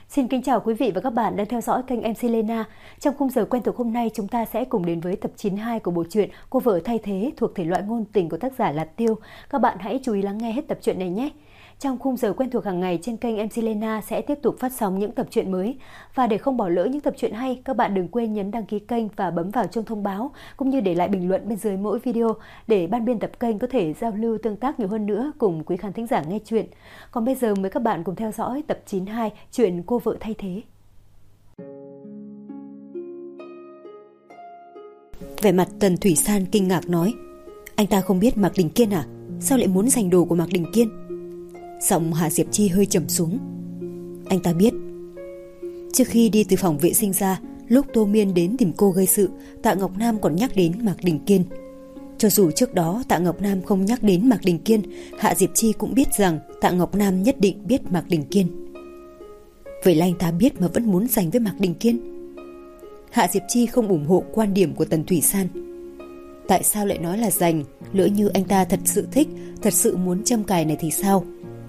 Xin kính chào quý vị và các bạn đang theo dõi kênh MC Lena. Trong khung giờ quen thuộc hôm nay, chúng ta sẽ cùng đến với tập 92 của bộ truyện Cô vợ thay thế thuộc thể loại ngôn tình của tác giả Lạt Tiêu. Các bạn hãy chú ý lắng nghe hết tập truyện này nhé. Trong khung giờ quen thuộc hàng ngày trên kênh MC Lena sẽ tiếp tục phát sóng những tập truyện mới. Và để không bỏ lỡ những tập truyện hay, các bạn đừng quên nhấn đăng ký kênh và bấm vào chuông thông báo, cũng như để lại bình luận bên dưới mỗi video để ban biên tập kênh có thể giao lưu tương tác nhiều hơn nữa cùng quý khán thính giả nghe truyện. Còn bây giờ mời các bạn cùng theo dõi tập 92 truyện Cô vợ thay thế. Vẻ mặt Tần Thủy San kinh ngạc nói: anh ta không biết Mạc Đình Kiên à? Sao lại muốn giành đồ của Mạc Đình Kiên? Giọng Hạ Diệp Chi hơi trầm xuống. Anh ta biết. Trước khi đi từ phòng vệ sinh ra, lúc Tô Miên đến tìm cô gây sự, Tạ Ngọc Nam còn nhắc đến Mạc Đình Kiên. Cho dù trước đó Tạ Ngọc Nam không nhắc đến Mạc Đình Kiên, Hạ Diệp Chi cũng biết rằng Tạ Ngọc Nam nhất định biết Mạc Đình Kiên. Vậy là anh ta biết mà vẫn muốn giành với Mạc Đình Kiên. Hạ Diệp Chi không ủng hộ quan điểm của Tần Thủy San. Tại sao lại nói là giành? Lỡ như anh ta thật sự thích, thật sự muốn châm cài này thì sao?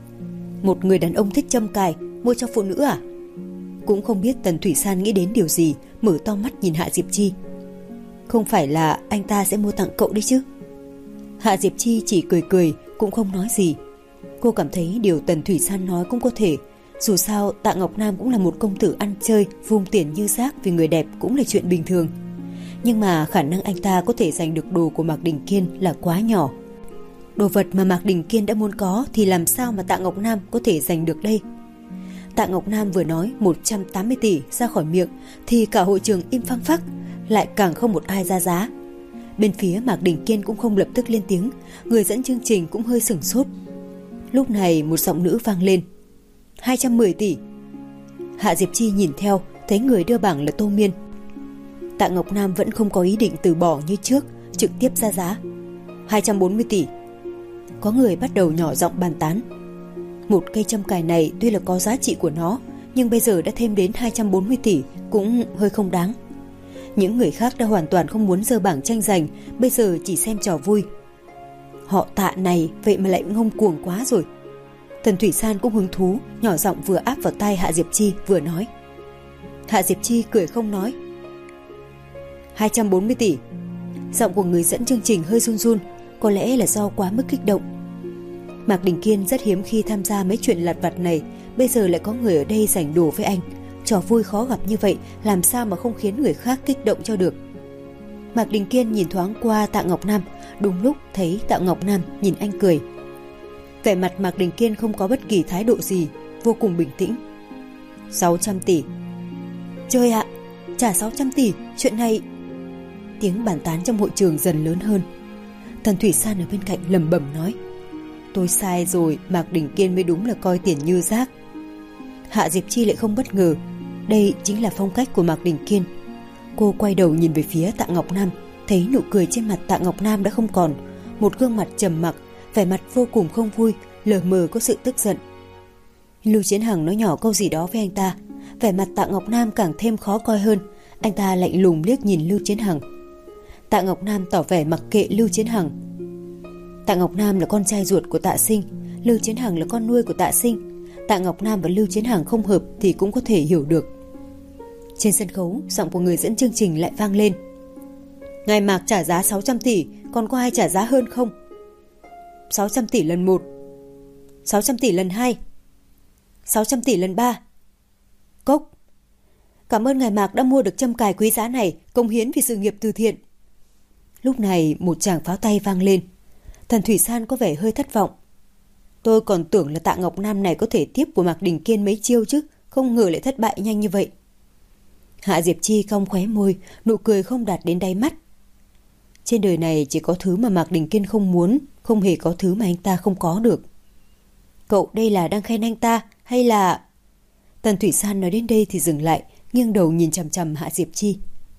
Một người đàn ông thích châm cài, mua cho phụ nữ à? Cũng không biết Tần Thủy San nghĩ đến điều gì, mở to mắt nhìn Hạ Diệp Chi. Không phải là anh ta sẽ mua tặng cậu đấy chứ? Hạ Diệp Chi chỉ cười cười, cũng không nói gì. Cô cảm thấy điều Tần Thủy San nói cũng có thể. Dù sao Tạ Ngọc Nam cũng là một công tử ăn chơi, vung tiền như rác vì người đẹp cũng là chuyện bình thường. Nhưng mà khả năng anh ta có thể giành được đồ của Mạc Đình Kiên là quá nhỏ. Đồ vật mà Mạc Đình Kiên đã muốn có thì làm sao mà Tạ Ngọc Nam có thể giành được đây? Tạ Ngọc Nam vừa nói 180 tỷ ra khỏi miệng thì cả hội trường im phăng phắc, lại càng không một ai ra giá. Bên phía Mạc Đình Kiên cũng không lập tức lên tiếng, người dẫn chương trình cũng hơi sửng sốt. Lúc này một giọng nữ vang lên: 210 tỷ. Hạ Diệp Chi nhìn theo, thấy người đưa bảng là Tô Miên. Tạ Ngọc Nam vẫn không có ý định từ bỏ như trước, trực tiếp ra giá 240 tỷ. Có người bắt đầu nhỏ giọng bàn tán. Một cây châm cài này tuy là có giá trị của nó, nhưng bây giờ đã thêm đến 240 tỷ cũng hơi không đáng. Những người khác đã hoàn toàn không muốn giơ bảng tranh giành, bây giờ chỉ xem trò vui. Họ Tạ này vậy mà lại ngông cuồng quá rồi. Tần Thủy San cũng hứng thú, nhỏ giọng vừa áp vào tai Hạ Diệp Chi vừa nói. Hạ Diệp Chi cười không nói. 240 tỷ. Giọng của người dẫn chương trình hơi run run, có lẽ là do quá mức kích động. Mạc Đình Kiên rất hiếm khi tham gia mấy chuyện lặt vặt này, bây giờ lại có người ở đây giành đồ với anh. Trò vui khó gặp như vậy, làm sao mà không khiến người khác kích động cho được. Mạc Đình Kiên nhìn thoáng qua Tạ Ngọc Nam, đúng lúc thấy Tạ Ngọc Nam nhìn anh cười. Vẻ mặt Mạc Đình Kiên không có bất kỳ thái độ gì, vô cùng bình tĩnh. 600 tỷ. Trời ạ, trả 600 tỷ, chuyện này... Tiếng bàn tán trong hội trường dần lớn hơn. Tần Thủy San ở bên cạnh lẩm bẩm nói: tôi sai rồi, Mạc Đình Kiên mới đúng là coi tiền như rác. Hạ Diệp Chi lại không bất ngờ, đây chính là phong cách của Mạc Đình Kiên. Cô quay đầu nhìn về phía Tạ Ngọc Nam, thấy nụ cười trên mặt Tạ Ngọc Nam đã không còn, một gương mặt trầm mặc, vẻ mặt vô cùng không vui, lờ mờ có sự tức giận. Lưu Chiến Hằng nói nhỏ câu gì đó với anh ta, vẻ mặt Tạ Ngọc Nam càng thêm khó coi hơn. Anh ta lạnh lùng liếc nhìn Lưu Chiến Hằng. Tạ Ngọc Nam tỏ vẻ mặc kệ Lưu Chiến Hằng. Tạ Ngọc Nam là con trai ruột của Tạ Sinh, Lưu Chiến Hằng là con nuôi của Tạ Sinh. Tạ Ngọc Nam và Lưu Chiến Hằng không hợp thì cũng có thể hiểu được. Trên sân khấu, giọng của người dẫn chương trình lại vang lên: ngài Mạc trả giá 600 tỷ, còn có ai trả giá hơn không? 600 tỷ lần 1, 600 tỷ lần 2, 600 tỷ lần 3. Cốc. Cảm ơn ngài Mạc đã mua được châm cài quý giá này, cống hiến vì sự nghiệp từ thiện. Lúc này một tràng pháo tay vang lên. Tần Thủy San có vẻ hơi thất vọng. Tôi còn tưởng là Tạ Ngọc Nam này có thể tiếp của Mạc Đình Kiên mấy chiêu chứ, không ngờ lại thất bại nhanh như vậy. Hạ Diệp Chi cong khóe môi, nụ cười không đạt đến đáy mắt. Trên đời này chỉ có thứ mà Mạc Đình Kiên không muốn, không hề có thứ mà anh ta không có được. Cậu đây là đang khen anh ta hay là... Tần Thủy San nói đến đây thì dừng lại, nghiêng đầu nhìn chằm chằm Hạ Diệp Chi.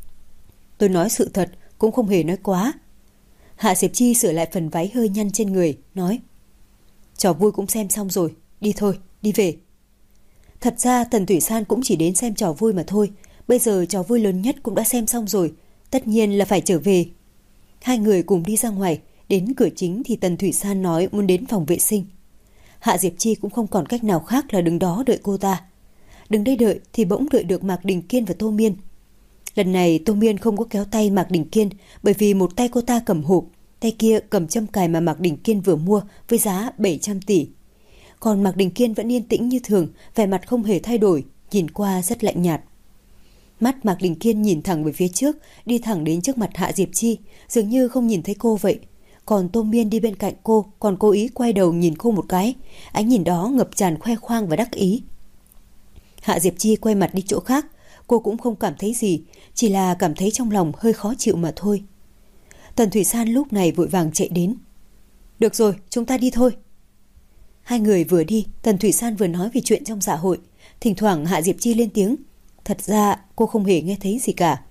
Tôi nói sự thật, cũng không hề nói quá. Hạ Diệp Chi sửa lại phần váy hơi nhăn trên người, nói: trò vui cũng xem xong rồi, đi thôi, đi về. Thật ra Tần Thủy San cũng chỉ đến xem trò vui mà thôi. Bây giờ trò vui lớn nhất cũng đã xem xong rồi, tất nhiên là phải trở về. Hai người cùng đi ra ngoài, đến cửa chính thì Tần Thủy San nói muốn đến phòng vệ sinh. Hạ Diệp Chi cũng không còn cách nào khác là đứng đó đợi cô ta. Đứng đây đợi thì bỗng đợi được Mạc Đình Kiên và Tô Miên. Lần này Tô Miên không có kéo tay Mạc Đình Kiên, bởi vì một tay cô ta cầm hộp, tay kia cầm châm cài mà Mạc Đình Kiên vừa mua với giá 700 tỷ. Còn Mạc Đình Kiên vẫn yên tĩnh như thường, vẻ mặt không hề thay đổi, nhìn qua rất lạnh nhạt. Mắt Mạc Đình Kiên nhìn thẳng về phía trước, đi thẳng đến trước mặt Hạ Diệp Chi, dường như không nhìn thấy cô vậy. Còn Tô Miên đi bên cạnh cô, còn cố ý quay đầu nhìn cô một cái, ánh nhìn đó ngập tràn khoe khoang và đắc ý. Hạ Diệp Chi quay mặt đi chỗ khác, cô cũng không cảm thấy gì, chỉ là cảm thấy trong lòng hơi khó chịu mà thôi. Tần Thủy San lúc này vội vàng chạy đến. Được rồi, chúng ta đi thôi. Hai người vừa đi, Tần Thủy San vừa nói về chuyện trong dạ hội. Thỉnh thoảng Hạ Diệp Chi lên tiếng. Thật ra cô không hề nghe thấy gì cả.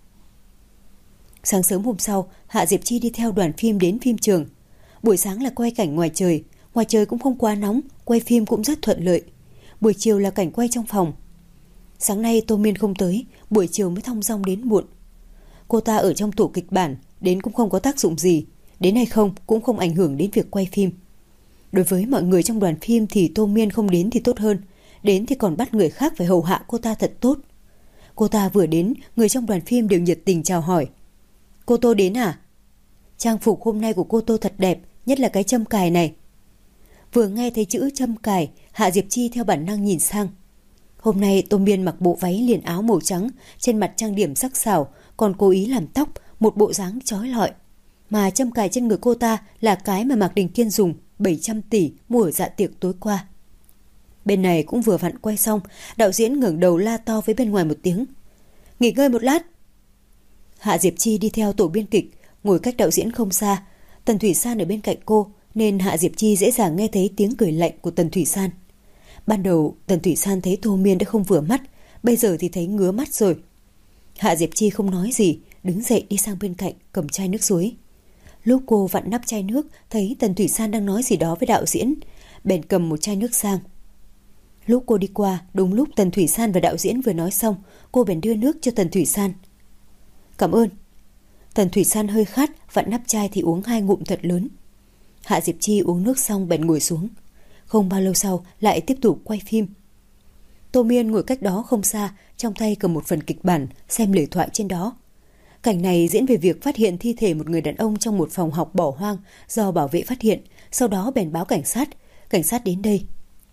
Sáng sớm hôm sau, Hạ Diệp Chi đi theo đoàn phim đến phim trường. Buổi sáng là quay cảnh ngoài trời cũng không quá nóng, quay phim cũng rất thuận lợi. Buổi chiều là cảnh quay trong phòng. Sáng nay Tô Miên không tới, buổi chiều mới thong dong đến muộn. Cô ta ở trong tổ kịch bản, đến cũng không có tác dụng gì, đến hay không cũng không ảnh hưởng đến việc quay phim. Đối với mọi người trong đoàn phim thì Tô Miên không đến thì tốt hơn, đến thì còn bắt người khác phải hầu hạ cô ta thật tốt. Cô ta vừa đến, người trong đoàn phim đều nhiệt tình chào hỏi. Cô Tô đến à? Trang phục hôm nay của cô Tô thật đẹp, nhất là cái châm cài này. Vừa nghe thấy chữ châm cài, Hạ Diệp Chi theo bản năng nhìn sang. Hôm nay Tô Miên mặc bộ váy liền áo màu trắng, trên mặt trang điểm sắc sảo, còn cố ý làm tóc, một bộ dáng chói lọi. Mà châm cài trên người cô ta là cái mà Mạc Đình Kiên dùng 700 tỷ mua ở dạ tiệc tối qua. Bên này cũng vừa vặn quay xong, đạo diễn ngẩng đầu la to với bên ngoài một tiếng. Nghỉ ngơi một lát. Hạ Diệp Chi đi theo tổ biên kịch, ngồi cách đạo diễn không xa. Tần Thủy San ở bên cạnh cô, nên Hạ Diệp Chi dễ dàng nghe thấy tiếng cười lạnh của Tần Thủy San. Ban đầu Tần Thủy San thấy Tô Miên đã không vừa mắt, bây giờ thì thấy ngứa mắt rồi. Hạ Diệp Chi không nói gì, đứng dậy đi sang bên cạnh cầm chai nước suối. Lúc cô vặn nắp chai nước, thấy Tần Thủy San đang nói gì đó với đạo diễn, bèn cầm một chai nước sang. Lúc cô đi qua, đúng lúc Tần Thủy San và đạo diễn vừa nói xong, cô bèn đưa nước cho Tần Thủy San. Cảm ơn. Tần Thủy San hơi khát, vặn nắp chai thì uống 2 ngụm thật lớn. Hạ Diệp Chi uống nước xong bèn ngồi xuống. Không bao lâu sau lại tiếp tục quay phim. Tô Miên ngồi cách đó không xa, trong tay cầm một phần kịch bản, xem lời thoại trên đó. Cảnh này diễn về việc phát hiện thi thể một người đàn ông trong một phòng học bỏ hoang do bảo vệ phát hiện, sau đó bèn báo cảnh sát. Cảnh sát đến đây.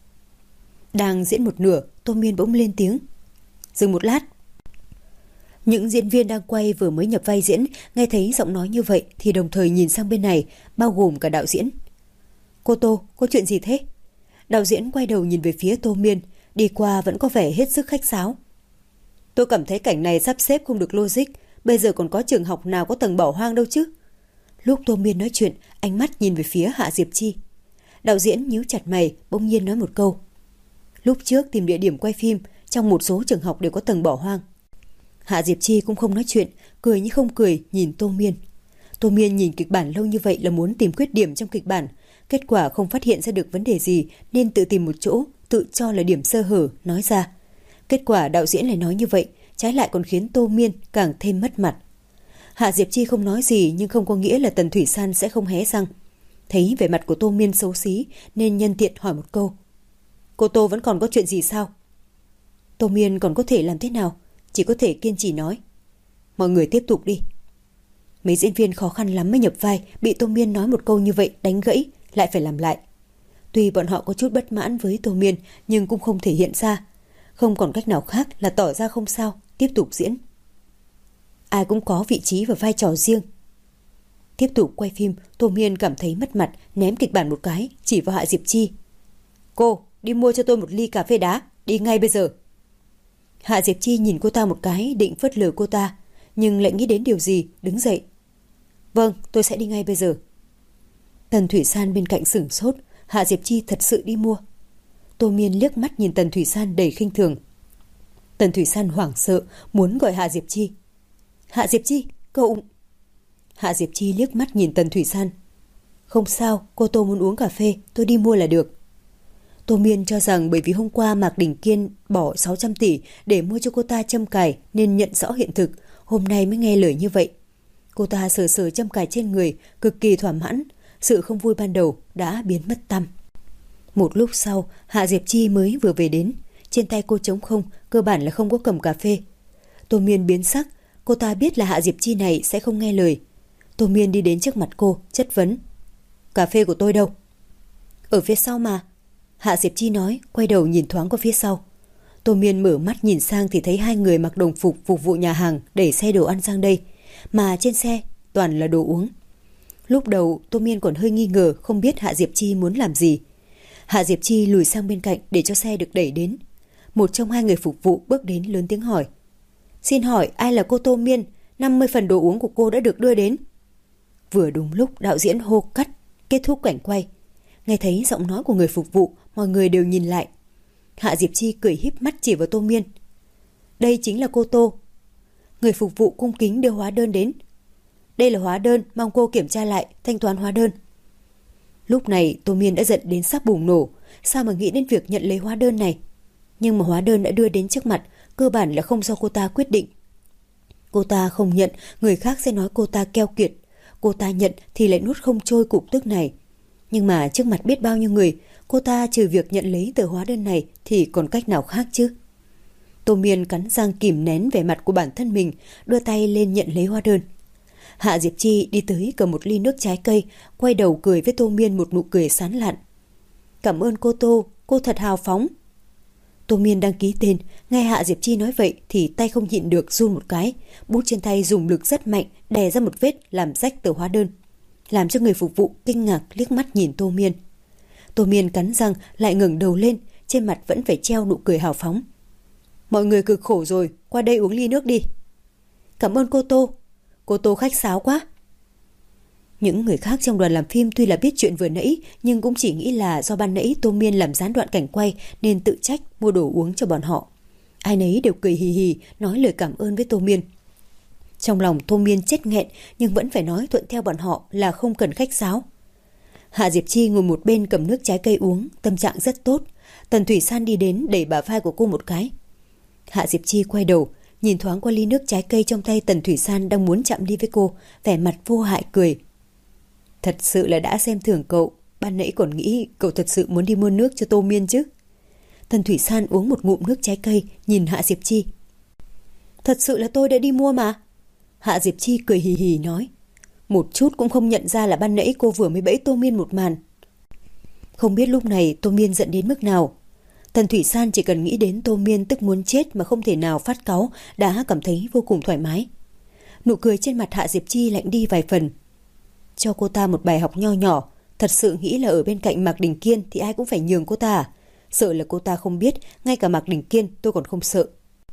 Đang diễn một nửa, Tô Miên bỗng lên tiếng. Dừng một lát. Những diễn viên đang quay vừa mới nhập vai diễn, nghe thấy giọng nói như vậy thì đồng thời nhìn sang bên này, bao gồm cả đạo diễn. Cô Tô, có chuyện gì thế? Đạo diễn quay đầu nhìn về phía Tô Miên, đi qua vẫn có vẻ hết sức khách sáo. Tôi cảm thấy cảnh này sắp xếp không được logic, bây giờ còn có trường học nào có tầng bỏ hoang đâu chứ. Lúc Tô Miên nói chuyện, ánh mắt nhìn về phía Hạ Diệp Chi. Đạo diễn nhíu chặt mày, bỗng nhiên nói một câu. Lúc trước tìm địa điểm quay phim, trong một số trường học đều có tầng bỏ hoang. Hạ Diệp Chi cũng không nói chuyện, cười như không cười nhìn Tô Miên. Tô Miên nhìn kịch bản lâu như vậy là muốn tìm khuyết điểm trong kịch bản. Kết quả không phát hiện ra được vấn đề gì nên tự tìm một chỗ, tự cho là điểm sơ hở, nói ra. Kết quả đạo diễn lại nói như vậy, trái lại còn khiến Tô Miên càng thêm mất mặt. Hạ Diệp Chi không nói gì nhưng không có nghĩa là Tần Thủy San sẽ không hé răng. Thấy vẻ mặt của Tô Miên xấu xí nên nhân tiện hỏi một câu. Cô Tô vẫn còn có chuyện gì sao? Tô Miên còn có thể làm thế nào? Chỉ có thể kiên trì nói. Mọi người tiếp tục đi. Mấy diễn viên khó khăn lắm mới nhập vai, bị Tô Miên nói một câu như vậy đánh gãy, lại phải làm lại. Tuy bọn họ có chút bất mãn với Tô Miên nhưng cũng không thể hiện ra. Không còn cách nào khác là tỏ ra không sao, tiếp tục diễn. Ai cũng có vị trí và vai trò riêng. Tiếp tục quay phim, Tô Miên cảm thấy mất mặt, ném kịch bản một cái, chỉ vào Hạ Diệp Chi. Cô, đi mua cho tôi một ly cà phê đá, đi ngay bây giờ. Hạ Diệp Chi nhìn cô ta một cái, định phớt lờ cô ta, nhưng lại nghĩ đến điều gì, đứng dậy. Vâng, tôi sẽ đi ngay bây giờ. Tần Thủy San bên cạnh sửng sốt, Hạ Diệp Chi thật sự đi mua. Tô Miên liếc mắt nhìn Tần Thủy San đầy khinh thường. Tần Thủy San hoảng sợ, muốn gọi Hạ Diệp Chi. Hạ Diệp Chi, cậu... Hạ Diệp Chi liếc mắt nhìn Tần Thủy San. Không sao, cô Tô muốn uống cà phê, tôi đi mua là được. Tô Miên cho rằng bởi vì hôm qua Mạc Đình Kiên bỏ 600 tỷ để mua cho cô ta châm cài nên nhận rõ hiện thực, hôm nay mới nghe lời như vậy. Cô ta sờ sờ châm cài trên người, cực kỳ thỏa mãn, sự không vui ban đầu đã biến mất tăm. Một lúc sau, Hạ Diệp Chi mới vừa về đến. trên tay cô trống không, cơ bản là không có cầm cà phê. Tô Miên biến sắc, cô ta biết là Hạ Diệp Chi này sẽ không nghe lời. Tô Miên đi đến trước mặt cô, chất vấn. Cà phê của tôi đâu? Ở phía sau mà. Hạ Diệp Chi nói, quay đầu nhìn thoáng qua phía sau. Tô Miên mở mắt nhìn sang thì thấy hai người mặc đồng phục phục vụ nhà hàng đẩy xe đồ ăn sang đây, mà trên xe toàn là đồ uống. Lúc đầu Tô Miên còn hơi nghi ngờ không biết Hạ Diệp Chi muốn làm gì. Hạ Diệp Chi lùi sang bên cạnh để cho xe được đẩy đến. Một trong hai người phục vụ bước đến lớn tiếng hỏi. Xin hỏi ai là cô Tô Miên? 50 phần đồ uống của cô đã được đưa đến. Vừa đúng lúc đạo diễn hô cắt, kết thúc cảnh quay. Nghe thấy giọng nói của người phục vụ, mọi người đều nhìn lại. Hạ Diệp Chi cười híp mắt chỉ vào Tô Miên. Đây chính là cô Tô. Người phục vụ cung kính đưa hóa đơn đến. Đây là hóa đơn, mong cô kiểm tra lại, thanh toán hóa đơn. Lúc này Tô Miên đã giận đến sắp bùng nổ. Sao mà nghĩ đến việc nhận lấy hóa đơn này? Nhưng mà hóa đơn đã đưa đến trước mặt, cơ bản là không do cô ta quyết định. Cô ta không nhận, người khác sẽ nói cô ta keo kiệt. Cô ta nhận thì lại nuốt không trôi cục tức này. Nhưng mà trước mặt biết bao nhiêu người, cô ta trừ việc nhận lấy tờ hóa đơn này thì còn cách nào khác chứ? Tô Miên cắn răng kìm nén vẻ mặt của bản thân mình, đưa tay lên nhận lấy hóa đơn. Hạ Diệp Chi đi tới cầm một ly nước trái cây, quay đầu cười với Tô Miên một nụ cười sán lạn. Cảm ơn cô Tô, cô thật hào phóng. Tô Miên đang ký tên, nghe Hạ Diệp Chi nói vậy thì tay không nhịn được run một cái, bút trên tay dùng lực rất mạnh đè ra một vết làm rách tờ hóa đơn, làm cho người phục vụ kinh ngạc liếc mắt nhìn Tô Miên. Tô Miên cắn răng lại ngẩng đầu lên, trên mặt vẫn phải treo nụ cười hào phóng. Mọi người cực khổ rồi, qua đây uống ly nước đi. Cảm ơn cô Tô khách sáo quá. Những người khác trong đoàn làm phim tuy là biết chuyện vừa nãy, nhưng cũng chỉ nghĩ là do ban nãy Tô Miên làm gián đoạn cảnh quay nên tự trách mua đồ uống cho bọn họ. Ai nấy đều cười hì hì nói lời cảm ơn với Tô Miên. Trong lòng Tô Miên chết nghẹn nhưng vẫn phải nói thuận theo bọn họ là không cần khách sáo. Hạ Diệp Chi ngồi một bên cầm nước trái cây uống, tâm trạng rất tốt. Tần Thủy San đi đến đẩy bả vai của cô một cái. Hạ Diệp Chi quay đầu, nhìn thoáng qua ly nước trái cây trong tay Tần Thủy San đang muốn chạm ly với cô, vẻ mặt vô hại cười. Thật sự là đã xem thường cậu, ban nãy còn nghĩ cậu thật sự muốn đi mua nước cho Tô Miên chứ. Tần Thủy San uống một ngụm nước trái cây, nhìn Hạ Diệp Chi. Thật sự là tôi đã đi mua mà. Hạ Diệp Chi cười hì hì nói. Một chút cũng không nhận ra là ban nãy cô vừa mới bẫy Tô Miên một màn. Không biết lúc này Tô Miên giận đến mức nào. Tần Thủy San chỉ cần nghĩ đến Tô Miên tức muốn chết mà không thể nào phát cáu đã cảm thấy vô cùng thoải mái. Nụ cười trên mặt Hạ Diệp Chi lạnh đi vài phần. Cho cô ta một bài học nho nhỏ, thật sự nghĩ là ở bên cạnh Mạc Đình Kiên thì ai cũng phải nhường cô ta à? Sợ là cô ta không biết, ngay cả Mạc Đình Kiên tôi còn không sợ.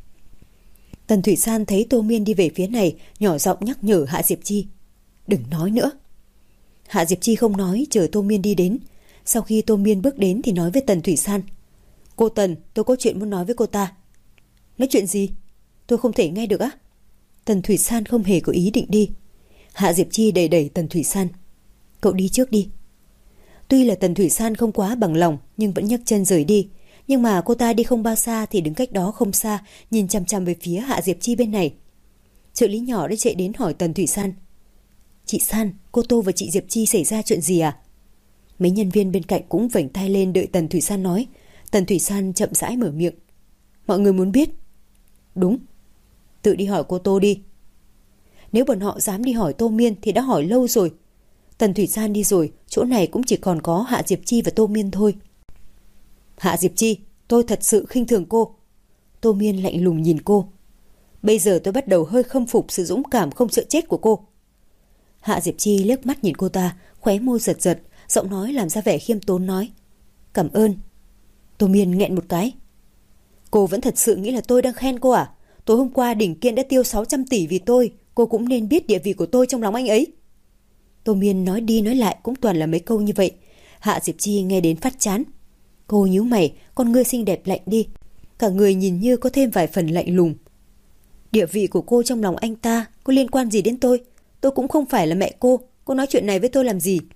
Tần Thủy San thấy Tô Miên đi về phía này, nhỏ giọng nhắc nhở Hạ Diệp Chi. Đừng nói nữa. Hạ Diệp Chi không nói, chờ Tô Miên đi đến. Sau khi Tô Miên bước đến thì nói với Tần Thủy San. Cô Tần, tôi có chuyện muốn nói với cô ta. Nói chuyện gì? Tôi không thể nghe được á. Tần Thủy San không hề có ý định đi. Hạ Diệp Chi đẩy đẩy Tần Thủy San. Cậu đi trước đi. Tuy là Tần Thủy San không quá bằng lòng nhưng vẫn nhấc chân rời đi. Nhưng mà cô ta đi không bao xa thì đứng cách đó không xa, nhìn chằm chằm về phía Hạ Diệp Chi bên này. Trợ lý nhỏ đã chạy đến hỏi Tần Thủy San. Chị San, cô Tô và chị Diệp Chi xảy ra chuyện gì à? Mấy nhân viên bên cạnh cũng vểnh tai lên đợi Tần Thủy San nói. Tần Thủy San chậm rãi mở miệng. Mọi người muốn biết. Đúng. Tự đi hỏi cô Tô đi. Nếu bọn họ dám đi hỏi Tô Miên thì đã hỏi lâu rồi. Tần Thủy San đi rồi, chỗ này cũng chỉ còn có Hạ Diệp Chi và Tô Miên thôi. Hạ Diệp Chi, tôi thật sự khinh thường cô. Tô Miên lạnh lùng nhìn cô. Bây giờ tôi bắt đầu hơi khâm phục sự dũng cảm không sợ chết của cô. Hạ Diệp Chi liếc mắt nhìn cô ta, khóe môi giật giật, giọng nói làm ra vẻ khiêm tốn nói. Cảm ơn. Tô Miên nghẹn một cái. Cô vẫn thật sự nghĩ là tôi đang khen cô à? Tối hôm qua Đình Kiên đã tiêu 600 tỷ vì tôi, cô cũng nên biết địa vị của tôi trong lòng anh ấy. Tô Miên nói đi nói lại cũng toàn là mấy câu như vậy. Hạ Diệp Chi nghe đến phát chán. Cô nhíu mày, con ngươi xinh đẹp lạnh đi. Cả người nhìn như có thêm vài phần lạnh lùng. Địa vị của cô trong lòng anh ta có liên quan gì đến tôi? Tôi cũng không phải là mẹ cô nói chuyện này với tôi làm gì?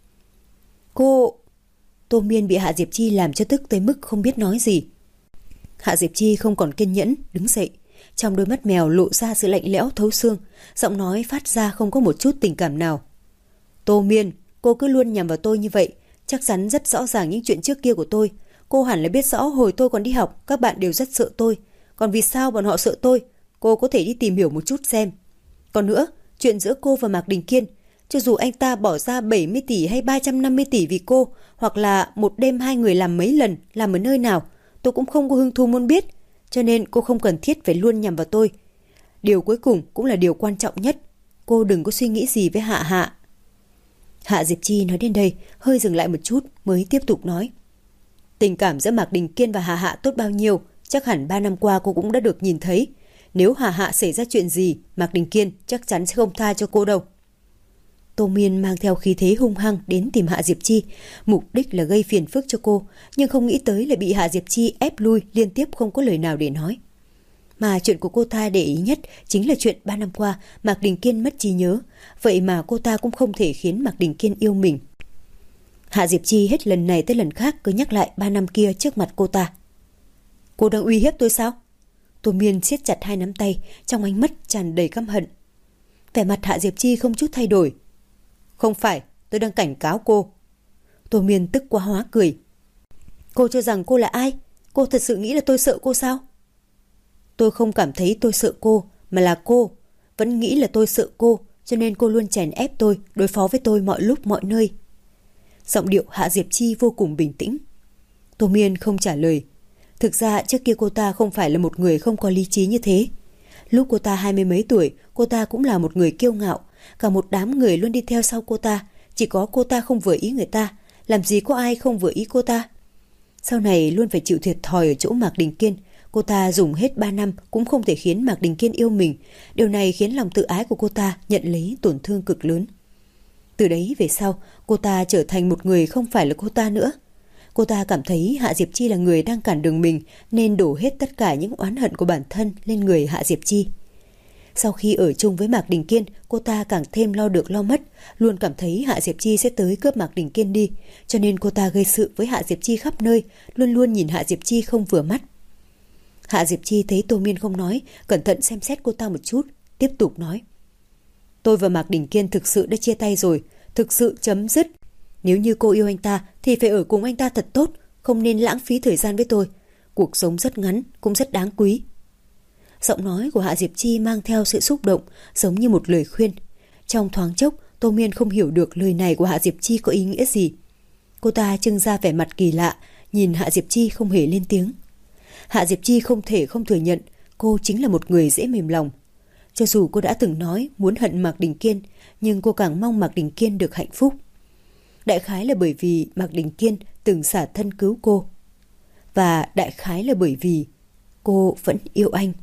Cô... Tô Miên bị Hạ Diệp Chi làm cho tức tới mức không biết nói gì. Hạ Diệp Chi không còn kiên nhẫn, đứng dậy. Trong đôi mắt mèo lộ ra sự lạnh lẽo thấu xương, giọng nói phát ra không có một chút tình cảm nào. Tô Miên, cô cứ luôn nhằm vào tôi như vậy, chắc chắn rất rõ ràng những chuyện trước kia của tôi. Cô hẳn là biết rõ hồi tôi còn đi học các bạn đều rất sợ tôi. Còn vì sao bọn họ sợ tôi, cô có thể đi tìm hiểu một chút xem. Còn nữa, chuyện giữa cô và Mạc Đình Kiên, cho dù anh ta bỏ ra 70 tỷ hay 350 tỷ vì cô, hoặc là một đêm hai người làm mấy lần, làm ở nơi nào, tôi cũng không có hứng thú muốn biết. Cho nên cô không cần thiết phải luôn nhằm vào tôi. Điều cuối cùng cũng là điều quan trọng nhất. Cô đừng có suy nghĩ gì với Hạ Hạ. Hạ Diệp Chi nói đến đây, hơi dừng lại một chút mới tiếp tục nói. Tình cảm giữa Mạc Đình Kiên và Hạ Hạ tốt bao nhiêu, chắc hẳn 3 năm qua cô cũng đã được nhìn thấy. Nếu Hạ Hạ xảy ra chuyện gì, Mạc Đình Kiên chắc chắn sẽ không tha cho cô đâu. Tô Miên mang theo khí thế hung hăng đến tìm Hạ Diệp Chi, mục đích là gây phiền phức cho cô, nhưng không nghĩ tới lại bị Hạ Diệp Chi ép lui liên tiếp không có lời nào để nói. Mà chuyện của cô ta để ý nhất chính là chuyện 3 năm qua Mạc Đình Kiên mất trí nhớ, vậy mà cô ta cũng không thể khiến Mạc Đình Kiên yêu mình. Hạ Diệp Chi hết lần này tới lần khác cứ nhắc lại 3 năm kia trước mặt cô ta. Cô đang uy hiếp tôi sao? Tô Miên siết chặt hai nắm tay, trong ánh mắt tràn đầy căm hận. Vẻ mặt Hạ Diệp Chi không chút thay đổi. Không phải, tôi đang cảnh cáo cô. Tô Miên tức quá hóa cười. Cô cho rằng cô là ai? Cô thật sự nghĩ là tôi sợ cô sao? Tôi không cảm thấy tôi sợ cô, mà là cô vẫn nghĩ là tôi sợ cô, cho nên cô luôn chèn ép tôi, đối phó với tôi mọi lúc mọi nơi. Giọng điệu Hạ Diệp Chi vô cùng bình tĩnh. Tô Miên không trả lời. Thực ra trước kia cô ta không phải là một người không có lý trí như thế. Lúc cô ta 20 mấy tuổi, cô ta cũng là một người kiêu ngạo. Cả một đám người luôn đi theo sau cô ta. Chỉ có cô ta không vừa ý người ta. Làm gì có ai không vừa ý cô ta. Sau này luôn phải chịu thiệt thòi ở chỗ Mạc Đình Kiên. Cô ta dùng hết 3 năm cũng không thể khiến Mạc Đình Kiên yêu mình. Điều này khiến lòng tự ái của cô ta nhận lấy tổn thương cực lớn. Từ đấy về sau, cô ta trở thành một người không phải là cô ta nữa. Cô ta cảm thấy Hạ Diệp Chi là người đang cản đường mình, nên đổ hết tất cả những oán hận của bản thân lên người Hạ Diệp Chi. Sau khi ở chung với Mạc Đình Kiên, cô ta càng thêm lo được lo mất, luôn cảm thấy Hạ Diệp Chi sẽ tới cướp Mạc Đình Kiên đi, cho nên cô ta gây sự với Hạ Diệp Chi khắp nơi, luôn luôn nhìn Hạ Diệp Chi không vừa mắt. Hạ Diệp Chi thấy Tô Miên không nói, cẩn thận xem xét cô ta một chút, tiếp tục nói. Tôi và Mạc Đình Kiên thực sự đã chia tay rồi, thực sự chấm dứt. Nếu như cô yêu anh ta thì phải ở cùng anh ta thật tốt, không nên lãng phí thời gian với tôi. Cuộc sống rất ngắn, cũng rất đáng quý. Giọng nói của Hạ Diệp Chi mang theo sự xúc động, giống như một lời khuyên. Trong thoáng chốc, Tô Miên không hiểu được lời này của Hạ Diệp Chi có ý nghĩa gì. Cô ta trưng ra vẻ mặt kỳ lạ, nhìn Hạ Diệp Chi không hề lên tiếng. Hạ Diệp Chi không thể không thừa nhận cô chính là một người dễ mềm lòng. Cho dù cô đã từng nói muốn hận Mạc Đình Kiên, nhưng cô càng mong Mạc Đình Kiên được hạnh phúc. Đại khái là bởi vì Mạc Đình Kiên từng xả thân cứu cô. Và đại khái là bởi vì cô vẫn yêu anh.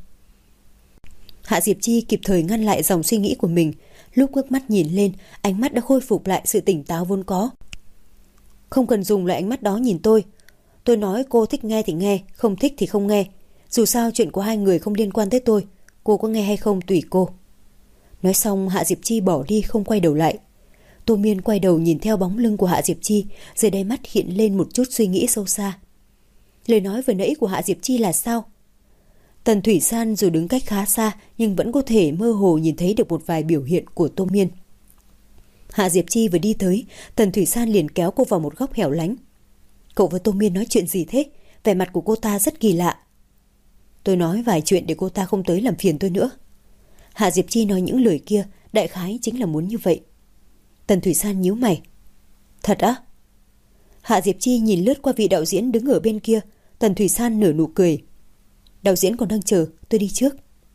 Hạ Diệp Chi kịp thời ngăn lại dòng suy nghĩ của mình. Lúc ngước mắt nhìn lên, ánh mắt đã khôi phục lại sự tỉnh táo vốn có. Không cần dùng loại ánh mắt đó nhìn tôi. Tôi nói cô thích nghe thì nghe, không thích thì không nghe. Dù sao chuyện của hai người không liên quan tới tôi. Cô có nghe hay không tùy cô. Nói xong Hạ Diệp Chi bỏ đi không quay đầu lại. Tô Miên quay đầu nhìn theo bóng lưng của Hạ Diệp Chi, dưới đáy mắt hiện lên một chút suy nghĩ sâu xa. Lời nói vừa nãy của Hạ Diệp Chi là sao? Tần Thủy San dù đứng cách khá xa nhưng vẫn có thể mơ hồ nhìn thấy được một vài biểu hiện của Tô Miên. Hạ Diệp Chi vừa đi tới, Tần Thủy San liền kéo cô vào một góc hẻo lánh. Cậu và Tô Miên nói chuyện gì thế? Vẻ mặt của cô ta rất kỳ lạ. Tôi nói vài chuyện để cô ta không tới làm phiền tôi nữa. Hạ Diệp Chi nói những lời kia đại khái chính là muốn như vậy. Tần Thủy San nhíu mày. Thật á? Hạ Diệp Chi nhìn lướt qua vị đạo diễn đứng ở bên kia. Tần Thủy San nở nụ cười. Đạo diễn còn đang chờ, tôi đi trước.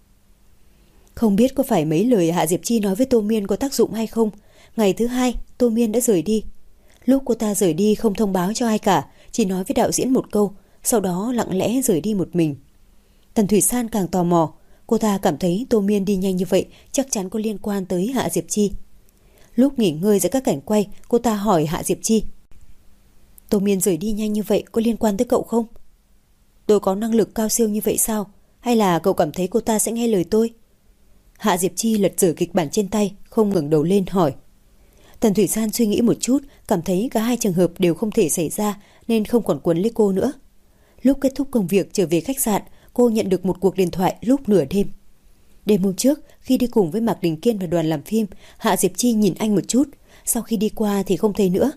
Không biết có phải mấy lời Hạ Diệp Chi nói với Tô Miên có tác dụng hay không. Ngày thứ hai Tô Miên đã rời đi. Lúc cô ta rời đi không thông báo cho ai cả, chỉ nói với đạo diễn một câu, sau đó lặng lẽ rời đi một mình. Tần Thủy San càng tò mò. Cô ta cảm thấy Tô Miên đi nhanh như vậy chắc chắn có liên quan tới Hạ Diệp Chi. Lúc nghỉ ngơi giữa các cảnh quay, cô ta hỏi Hạ Diệp Chi. Tô Miên rời đi nhanh như vậy có liên quan tới cậu không? Tôi có năng lực cao siêu như vậy sao? Hay là cậu cảm thấy cô ta sẽ nghe lời tôi? Hạ Diệp Chi lật dở kịch bản trên tay, không ngẩng đầu lên hỏi. Tần Thủy San suy nghĩ một chút, cảm thấy cả hai trường hợp đều không thể xảy ra nên không còn quấn lấy cô nữa. Lúc kết thúc công việc trở về khách sạn, cô nhận được một cuộc điện thoại lúc nửa đêm. Đêm hôm trước, khi đi cùng với Mạc Đình Kiên và đoàn làm phim, Hạ Diệp Chi nhìn anh một chút. Sau khi đi qua thì không thấy nữa.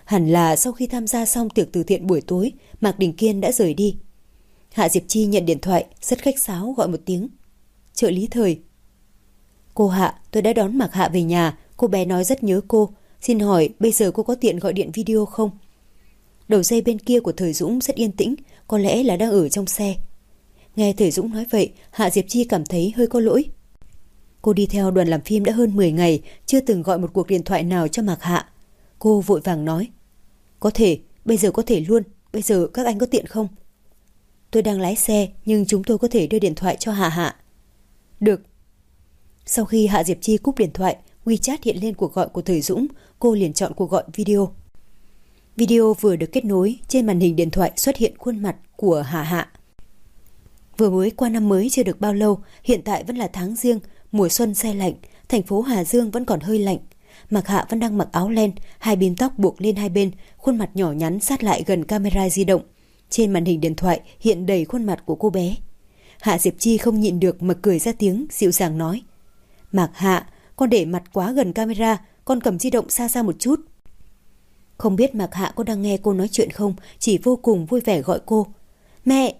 Hẳn là sau khi tham gia xong tiệc từ thiện buổi tối, Mạc Đình Kiên đã rời đi. Hạ Diệp Chi nhận điện thoại, rất khách sáo gọi một tiếng. Trợ lý Thời. Cô Hạ, tôi đã đón Mạc Hạ về nhà, cô bé nói rất nhớ cô. Xin hỏi bây giờ cô có tiện gọi điện video không? Đầu dây bên kia của Thời Dũng rất yên tĩnh, có lẽ là đang ở trong xe. Nghe Thời Dũng nói vậy, Hạ Diệp Chi cảm thấy hơi có lỗi. Cô đi theo đoàn làm phim đã hơn 10 ngày, chưa từng gọi một cuộc điện thoại nào cho Mạc Hạ. Cô vội vàng nói. Có thể, bây giờ có thể luôn, bây giờ các anh có tiện không? Tôi đang lái xe, nhưng chúng tôi có thể đưa điện thoại cho Hạ. Được. Sau khi Hạ Diệp Chi cúp điện thoại, WeChat hiện lên cuộc gọi của Thời Dũng, cô liền chọn cuộc gọi video. Video vừa được kết nối, trên màn hình điện thoại xuất hiện khuôn mặt của Hạ. Vừa mới qua năm mới chưa được bao lâu, hiện tại vẫn là tháng Giêng, mùa xuân se lạnh, thành phố Hà Dương vẫn còn hơi lạnh. Mạc Hạ vẫn đang mặc áo len, hai bím tóc buộc lên hai bên, khuôn mặt nhỏ nhắn sát lại gần camera di động. Trên màn hình điện thoại hiện đầy khuôn mặt của cô bé. Hạ Diệp Chi không nhịn được mà cười ra tiếng, dịu dàng nói. Mạc Hạ, con để mặt quá gần camera, con cầm di động xa xa một chút. Không biết Mạc Hạ có đang nghe cô nói chuyện không, chỉ vô cùng vui vẻ gọi cô. Mẹ!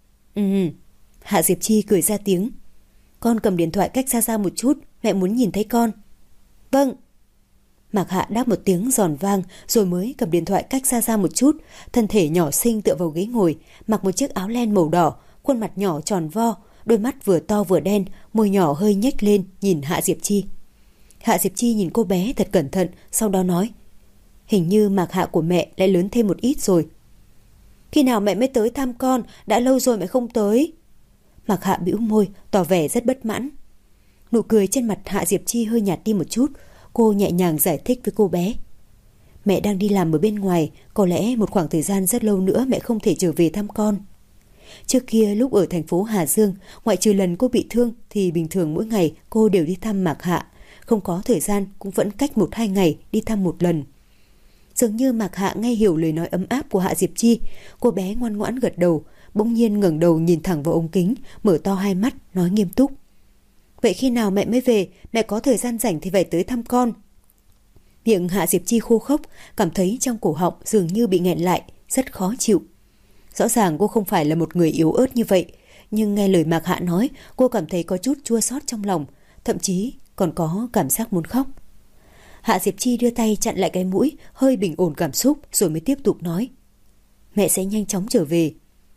Hạ Diệp Chi cười ra tiếng. Con cầm điện thoại cách xa xa một chút, mẹ muốn nhìn thấy con. Vâng. Mạc Hạ đáp một tiếng giòn vang rồi mới cầm điện thoại cách xa xa một chút, thân thể nhỏ xinh tựa vào ghế ngồi, mặc một chiếc áo len màu đỏ, khuôn mặt nhỏ tròn vo, đôi mắt vừa to vừa đen, môi nhỏ hơi nhếch lên nhìn Hạ Diệp Chi. Hạ Diệp Chi nhìn cô bé thật cẩn thận, sau đó nói. Hình như Mạc Hạ của mẹ lại lớn thêm một ít rồi. Khi nào mẹ mới tới thăm con, đã lâu rồi mẹ không tới. Mạc Hạ bĩu môi, tỏ vẻ rất bất mãn. Nụ cười trên mặt Hạ Diệp Chi hơi nhạt đi một chút, cô nhẹ nhàng giải thích với cô bé. Mẹ đang đi làm ở bên ngoài, có lẽ một khoảng thời gian rất lâu nữa mẹ không thể trở về thăm con. Trước kia lúc ở thành phố Hà Dương, ngoại trừ lần cô bị thương thì bình thường mỗi ngày cô đều đi thăm Mạc Hạ, không có thời gian cũng vẫn cách 1-2 ngày đi thăm một lần. Dường như Mạc Hạ nghe hiểu lời nói ấm áp của Hạ Diệp Chi, cô bé ngoan ngoãn gật đầu, bỗng nhiên ngẩng đầu nhìn thẳng vào ống kính, mở to hai mắt, nói nghiêm túc. Vậy khi nào mẹ mới về, mẹ có thời gian rảnh thì phải tới thăm con. Miệng Hạ Diệp Chi khô khốc, cảm thấy trong cổ họng dường như bị nghẹn lại, rất khó chịu. Rõ ràng cô không phải là một người yếu ớt như vậy, nhưng nghe lời Mạc Hạ nói, cô cảm thấy có chút chua xót trong lòng, thậm chí còn có cảm giác muốn khóc. Hạ Diệp Chi đưa tay chặn lại cái mũi, hơi bình ổn cảm xúc rồi mới tiếp tục nói. Mẹ sẽ nhanh chóng trở về.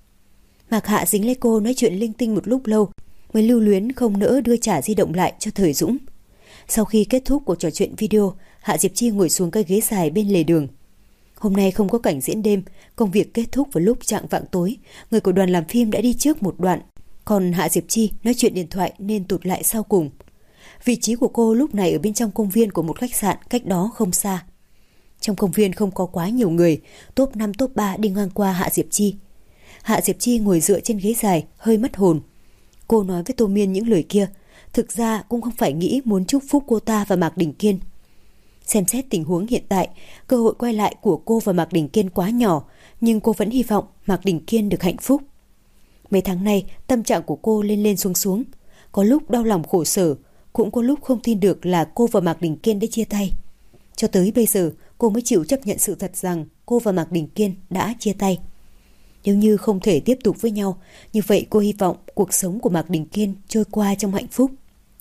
Mạc Hạ dính lấy cô nói chuyện linh tinh một lúc lâu, mới lưu luyến không nỡ đưa trả di động lại cho Thời Dũng. Sau khi kết thúc cuộc trò chuyện video, Hạ Diệp Chi ngồi xuống cái ghế dài bên lề đường. Hôm nay không có cảnh diễn đêm, công việc kết thúc vào lúc chạng vạng tối, người của đoàn làm phim đã đi trước một đoạn, còn Hạ Diệp Chi nói chuyện điện thoại nên tụt lại sau cùng. Vị trí của cô lúc này ở bên trong công viên của một khách sạn cách đó không xa. Trong công viên không có quá nhiều người, top 5 top 3 đi ngang qua Hạ Diệp Chi. Hạ Diệp Chi ngồi dựa trên ghế dài, hơi mất hồn. Cô nói với Tô Miên những lời kia, thực ra cũng không phải nghĩ muốn chúc phúc cô ta và Mạc Đình Kiên. Xem xét tình huống hiện tại, cơ hội quay lại của cô và Mạc Đình Kiên quá nhỏ, nhưng cô vẫn hy vọng Mạc Đình Kiên được hạnh phúc. Mấy tháng nay, tâm trạng của cô lên lên xuống xuống. Có lúc đau lòng khổ sở, cũng có lúc không tin được là cô và Mạc Đình Kiên đã chia tay. Cho tới bây giờ, cô mới chịu chấp nhận sự thật rằng cô và Mạc Đình Kiên đã chia tay. Nếu như không thể tiếp tục với nhau, như vậy cô hy vọng cuộc sống của Mạc Đình Kiên trôi qua trong hạnh phúc.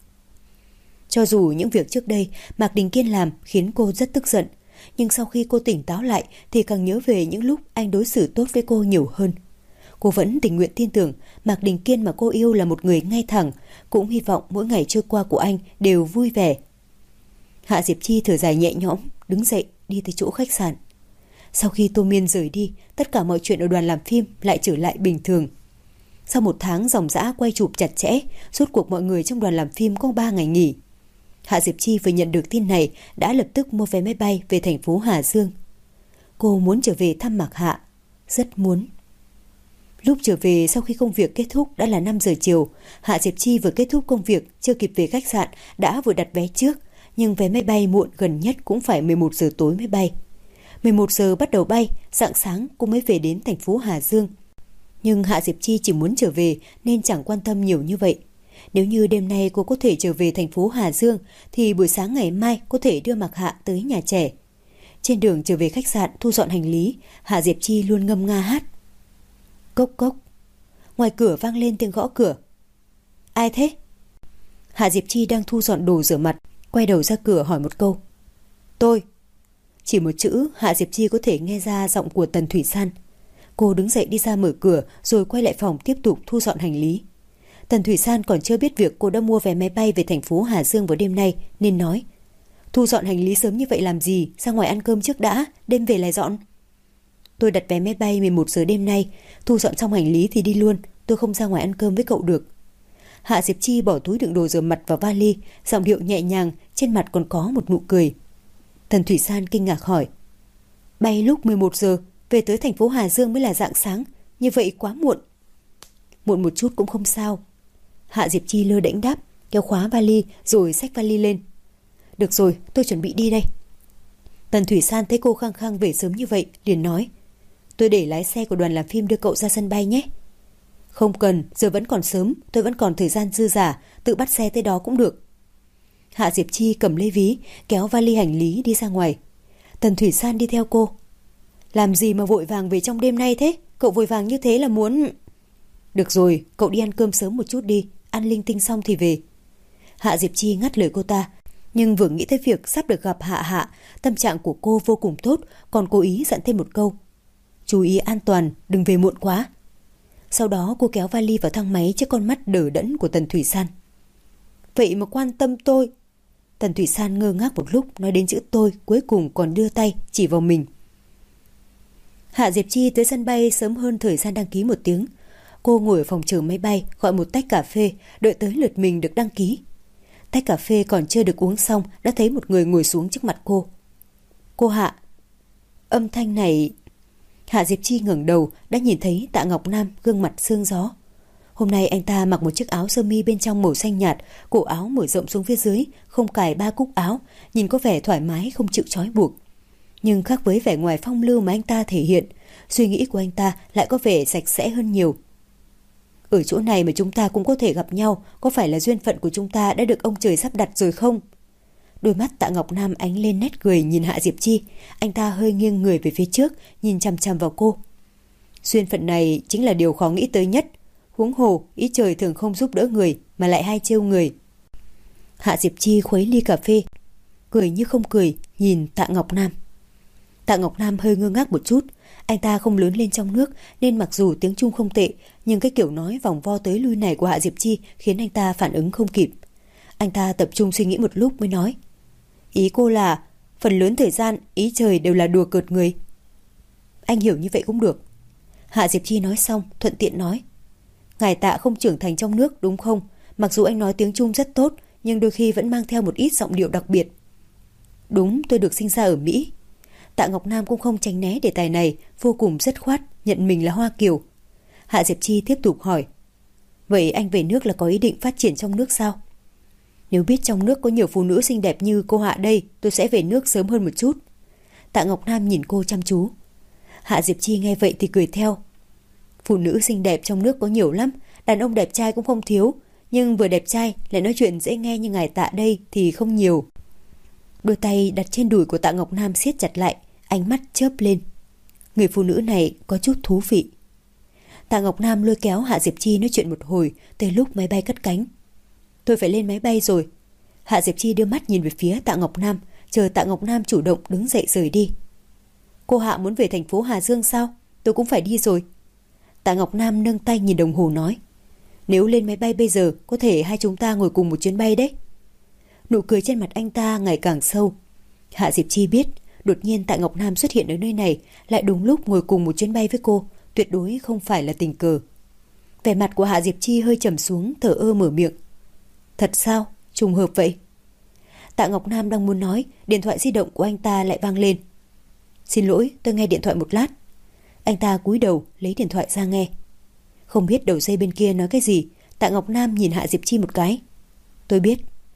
Cho dù những việc trước đây Mạc Đình Kiên làm khiến cô rất tức giận, nhưng sau khi cô tỉnh táo lại thì càng nhớ về những lúc anh đối xử tốt với cô nhiều hơn. Cô vẫn tình nguyện tin tưởng Mạc Đình Kiên mà cô yêu là một người ngay thẳng, cũng hy vọng mỗi ngày trôi qua của anh đều vui vẻ. Hạ Diệp Chi thở dài nhẹ nhõm, đứng dậy đi tới chỗ khách sạn. Sau khi Tô Miên rời đi, tất cả mọi chuyện ở đoàn làm phim lại trở lại bình thường. Sau một tháng ròng rã quay chụp chặt chẽ, rốt cuộc mọi người trong đoàn làm phim có 3 ngày nghỉ. Hạ Diệp Chi vừa nhận được tin này đã lập tức mua vé máy bay về thành phố Hà Dương. Cô muốn trở về thăm Mạc Hạ, rất muốn. Lúc trở về sau khi công việc kết thúc đã là 5 giờ chiều, Hạ Diệp Chi vừa kết thúc công việc, chưa kịp về khách sạn đã vừa đặt vé trước, nhưng vé máy bay muộn gần nhất cũng phải 11 giờ tối mới bay. 11 giờ bắt đầu bay, rạng sáng cô mới về đến thành phố Hà Dương. Nhưng Hạ Diệp Chi chỉ muốn trở về nên chẳng quan tâm nhiều như vậy. Nếu như đêm nay cô có thể trở về thành phố Hà Dương thì buổi sáng ngày mai có thể đưa Mạc Hạ tới nhà trẻ. Trên đường trở về khách sạn thu dọn hành lý, Hạ Diệp Chi luôn ngâm nga hát. Cốc cốc. Ngoài cửa vang lên tiếng gõ cửa. Ai thế? Hạ Diệp Chi đang thu dọn đồ rửa mặt, quay đầu ra cửa hỏi một câu. Tôi. Chỉ một chữ Hạ Diệp Chi có thể nghe ra giọng của Tần Thủy San. Cô đứng dậy đi ra mở cửa rồi quay lại phòng tiếp tục thu dọn hành lý. Tần Thủy San còn chưa biết việc cô đã mua vé máy bay về thành phố Hà Dương vào đêm nay nên nói. Thu dọn hành lý sớm như vậy làm gì, ra ngoài ăn cơm trước đã, đêm về lại dọn. Tôi đặt vé máy bay 11 giờ đêm nay, thu dọn xong hành lý thì đi luôn, tôi không ra ngoài ăn cơm với cậu được. Hạ Diệp Chi bỏ túi đựng đồ rửa mặt vào vali, giọng điệu nhẹ nhàng, trên mặt còn có một nụ cười. Tần Thủy San kinh ngạc hỏi. Bay lúc 11 giờ, về tới thành phố Hà Dương mới là rạng sáng, như vậy quá muộn. Muộn một chút cũng không sao. Hạ Diệp Chi lơ đễnh đáp, kéo khóa vali rồi xách vali lên. Được rồi, tôi chuẩn bị đi đây. Tần Thủy San thấy cô khăng khăng về sớm như vậy, liền nói. Tôi để lái xe của đoàn làm phim đưa cậu ra sân bay nhé. Không cần, giờ vẫn còn sớm, tôi vẫn còn thời gian dư dả, tự bắt xe tới đó cũng được. Hạ Diệp Chi cầm lấy ví, kéo vali hành lý đi ra ngoài. Tần Thủy San đi theo cô. Làm gì mà vội vàng về trong đêm nay thế? Cậu vội vàng như thế là muốn... Được rồi, cậu đi ăn cơm sớm một chút đi, ăn linh tinh xong thì về. Hạ Diệp Chi ngắt lời cô ta, nhưng vừa nghĩ tới việc sắp được gặp Hạ, tâm trạng của cô vô cùng tốt, còn cố ý dặn thêm một câu. Chú ý an toàn, đừng về muộn quá. Sau đó cô kéo vali vào thang máy trước con mắt đờ đẫn của Tần Thủy San. Vậy mà quan tâm tôi. Tần Thủy San ngơ ngác một lúc, nói đến chữ tôi, cuối cùng còn đưa tay chỉ vào mình. Hạ Diệp Chi tới sân bay sớm hơn thời gian đăng ký 1 tiếng. Cô ngồi ở phòng chờ máy bay, gọi một tách cà phê, đợi tới lượt mình được đăng ký. Tách cà phê còn chưa được uống xong, đã thấy một người ngồi xuống trước mặt cô. Cô Hạ. Âm thanh này... Hạ Diệp Chi ngẩng đầu, đã nhìn thấy Tạ Ngọc Nam gương mặt sương gió. Hôm nay anh ta mặc một chiếc áo sơ mi bên trong màu xanh nhạt, cổ áo mở rộng xuống phía dưới, không cài 3 cúc áo, nhìn có vẻ thoải mái không chịu trói buộc. Nhưng khác với vẻ ngoài phong lưu mà anh ta thể hiện, suy nghĩ của anh ta lại có vẻ sạch sẽ hơn nhiều. Ở chỗ này mà chúng ta cũng có thể gặp nhau, có phải là duyên phận của chúng ta đã được ông trời sắp đặt rồi không? Đôi mắt Tạ Ngọc Nam ánh lên nét cười nhìn Hạ Diệp Chi, anh ta hơi nghiêng người về phía trước, nhìn chằm chằm vào cô. Duyên phận này chính là điều khó nghĩ tới nhất. Huống hồ, ý trời thường không giúp đỡ người mà lại hay trêu người. Hạ Diệp Chi khuấy ly cà phê, cười như không cười, nhìn Tạ Ngọc Nam. Tạ Ngọc Nam hơi ngơ ngác một chút. Anh ta không lớn lên trong nước nên mặc dù tiếng Trung không tệ, nhưng cái kiểu nói vòng vo tới lui này của Hạ Diệp Chi khiến anh ta phản ứng không kịp. Anh ta tập trung suy nghĩ một lúc mới nói. Ý cô là phần lớn thời gian ý trời đều là đùa cợt người. Anh hiểu như vậy cũng được. Hạ Diệp Chi nói xong thuận tiện nói. Ngài Tạ không trưởng thành trong nước đúng không? Mặc dù anh nói tiếng Trung rất tốt, nhưng đôi khi vẫn mang theo một ít giọng điệu đặc biệt. Đúng, tôi được sinh ra ở Mỹ. Tạ Ngọc Nam cũng không tránh né đề tài này, vô cùng dứt khoát, nhận mình là Hoa Kiều. Hạ Diệp Chi tiếp tục hỏi. Vậy anh về nước là có ý định phát triển trong nước sao? Nếu biết trong nước có nhiều phụ nữ xinh đẹp như cô Hạ đây, tôi sẽ về nước sớm hơn một chút. Tạ Ngọc Nam nhìn cô chăm chú. Hạ Diệp Chi nghe vậy thì cười theo. Phụ nữ xinh đẹp trong nước có nhiều lắm, đàn ông đẹp trai cũng không thiếu, nhưng vừa đẹp trai lại nói chuyện dễ nghe như ngài Tạ đây thì không nhiều. Đôi tay đặt trên đùi của Tạ Ngọc Nam siết chặt lại, ánh mắt chớp lên. Người phụ nữ này có chút thú vị. Tạ Ngọc Nam lôi kéo Hạ Diệp Chi nói chuyện một hồi, tới lúc máy bay cất cánh. Tôi phải lên máy bay rồi. Hạ Diệp Chi đưa mắt nhìn về phía Tạ Ngọc Nam, chờ Tạ Ngọc Nam chủ động đứng dậy rời đi. Cô Hạ muốn về thành phố Hà Dương sao? Tôi cũng phải đi rồi. Tạ Ngọc Nam nâng tay nhìn đồng hồ nói. Nếu lên máy bay bây giờ, có thể hai chúng ta ngồi cùng một chuyến bay đấy. Nụ cười trên mặt anh ta ngày càng sâu. Hạ Diệp Chi biết, đột nhiên Tạ Ngọc Nam xuất hiện ở nơi này, lại đúng lúc ngồi cùng một chuyến bay với cô, tuyệt đối không phải là tình cờ. Vẻ mặt của Hạ Diệp Chi hơi trầm xuống, thở ơ mở miệng. Thật sao? Trùng hợp vậy. Tạ Ngọc Nam đang muốn nói, điện thoại di động của anh ta lại vang lên. Xin lỗi, tôi nghe điện thoại một lát. Anh ta cúi đầu lấy điện thoại ra nghe. Không biết đầu dây bên kia nói cái gì, Tạ Ngọc Nam nhìn Hạ Diệp Chi một cái. Tôi biết.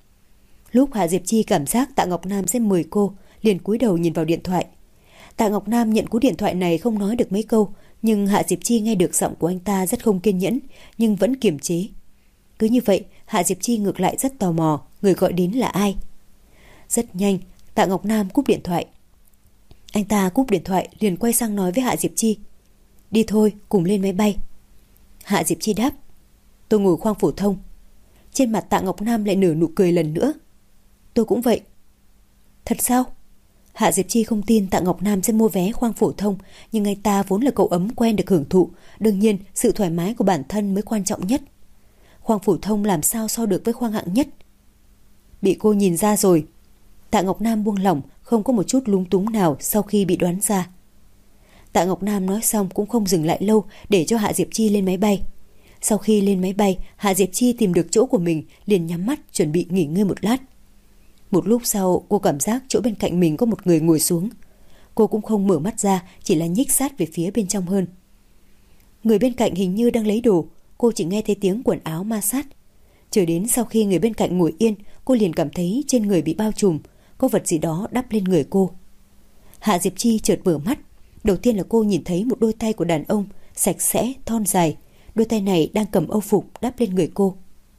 Lúc Hạ Diệp Chi cảm giác Tạ Ngọc Nam sẽ mời cô, liền cúi đầu nhìn vào điện thoại. Tạ Ngọc Nam nhận cú điện thoại này không nói được mấy câu, nhưng Hạ Diệp Chi nghe được giọng của anh ta rất không kiên nhẫn, nhưng vẫn kiềm chế. Cứ như vậy, Hạ Diệp Chi ngược lại rất tò mò, người gọi đến là ai. Rất nhanh, Tạ Ngọc Nam cúp điện thoại. Anh ta cúp điện thoại liền quay sang nói với Hạ Diệp Chi: Đi thôi, cùng lên máy bay. Hạ Diệp Chi đáp: Tôi ngồi khoang phổ thông. Trên mặt Tạ Ngọc Nam lại nở nụ cười lần nữa: Tôi cũng vậy. Thật sao? Hạ Diệp Chi không tin Tạ Ngọc Nam sẽ mua vé khoang phổ thông, nhưng anh ta vốn là cậu ấm quen được hưởng thụ, đương nhiên sự thoải mái của bản thân mới quan trọng nhất. Khoang phổ thông làm sao so được với khoang hạng nhất? Bị cô nhìn ra rồi. Tạ Ngọc Nam buông lỏng, không có một chút lúng túng nào sau khi bị đoán ra. Tạ Ngọc Nam nói xong cũng không dừng lại lâu để cho Hạ Diệp Chi lên máy bay. Sau khi lên máy bay, Hạ Diệp Chi tìm được chỗ của mình, liền nhắm mắt chuẩn bị nghỉ ngơi một lát. Một lúc sau, cô cảm giác chỗ bên cạnh mình có một người ngồi xuống. Cô cũng không mở mắt ra, chỉ là nhích sát về phía bên trong hơn. Người bên cạnh hình như đang lấy đồ, cô chỉ nghe thấy tiếng quần áo ma sát. Chờ đến sau khi người bên cạnh ngồi yên, cô liền cảm thấy trên người bị bao trùm, có vật gì đó đắp lên người cô. Hạ Diệp Chi chợt mở mắt. Đầu tiên là cô nhìn thấy một đôi tay của đàn ông, sạch sẽ, thon dài. Đôi tay này đang cầm âu phục đắp lên người cô.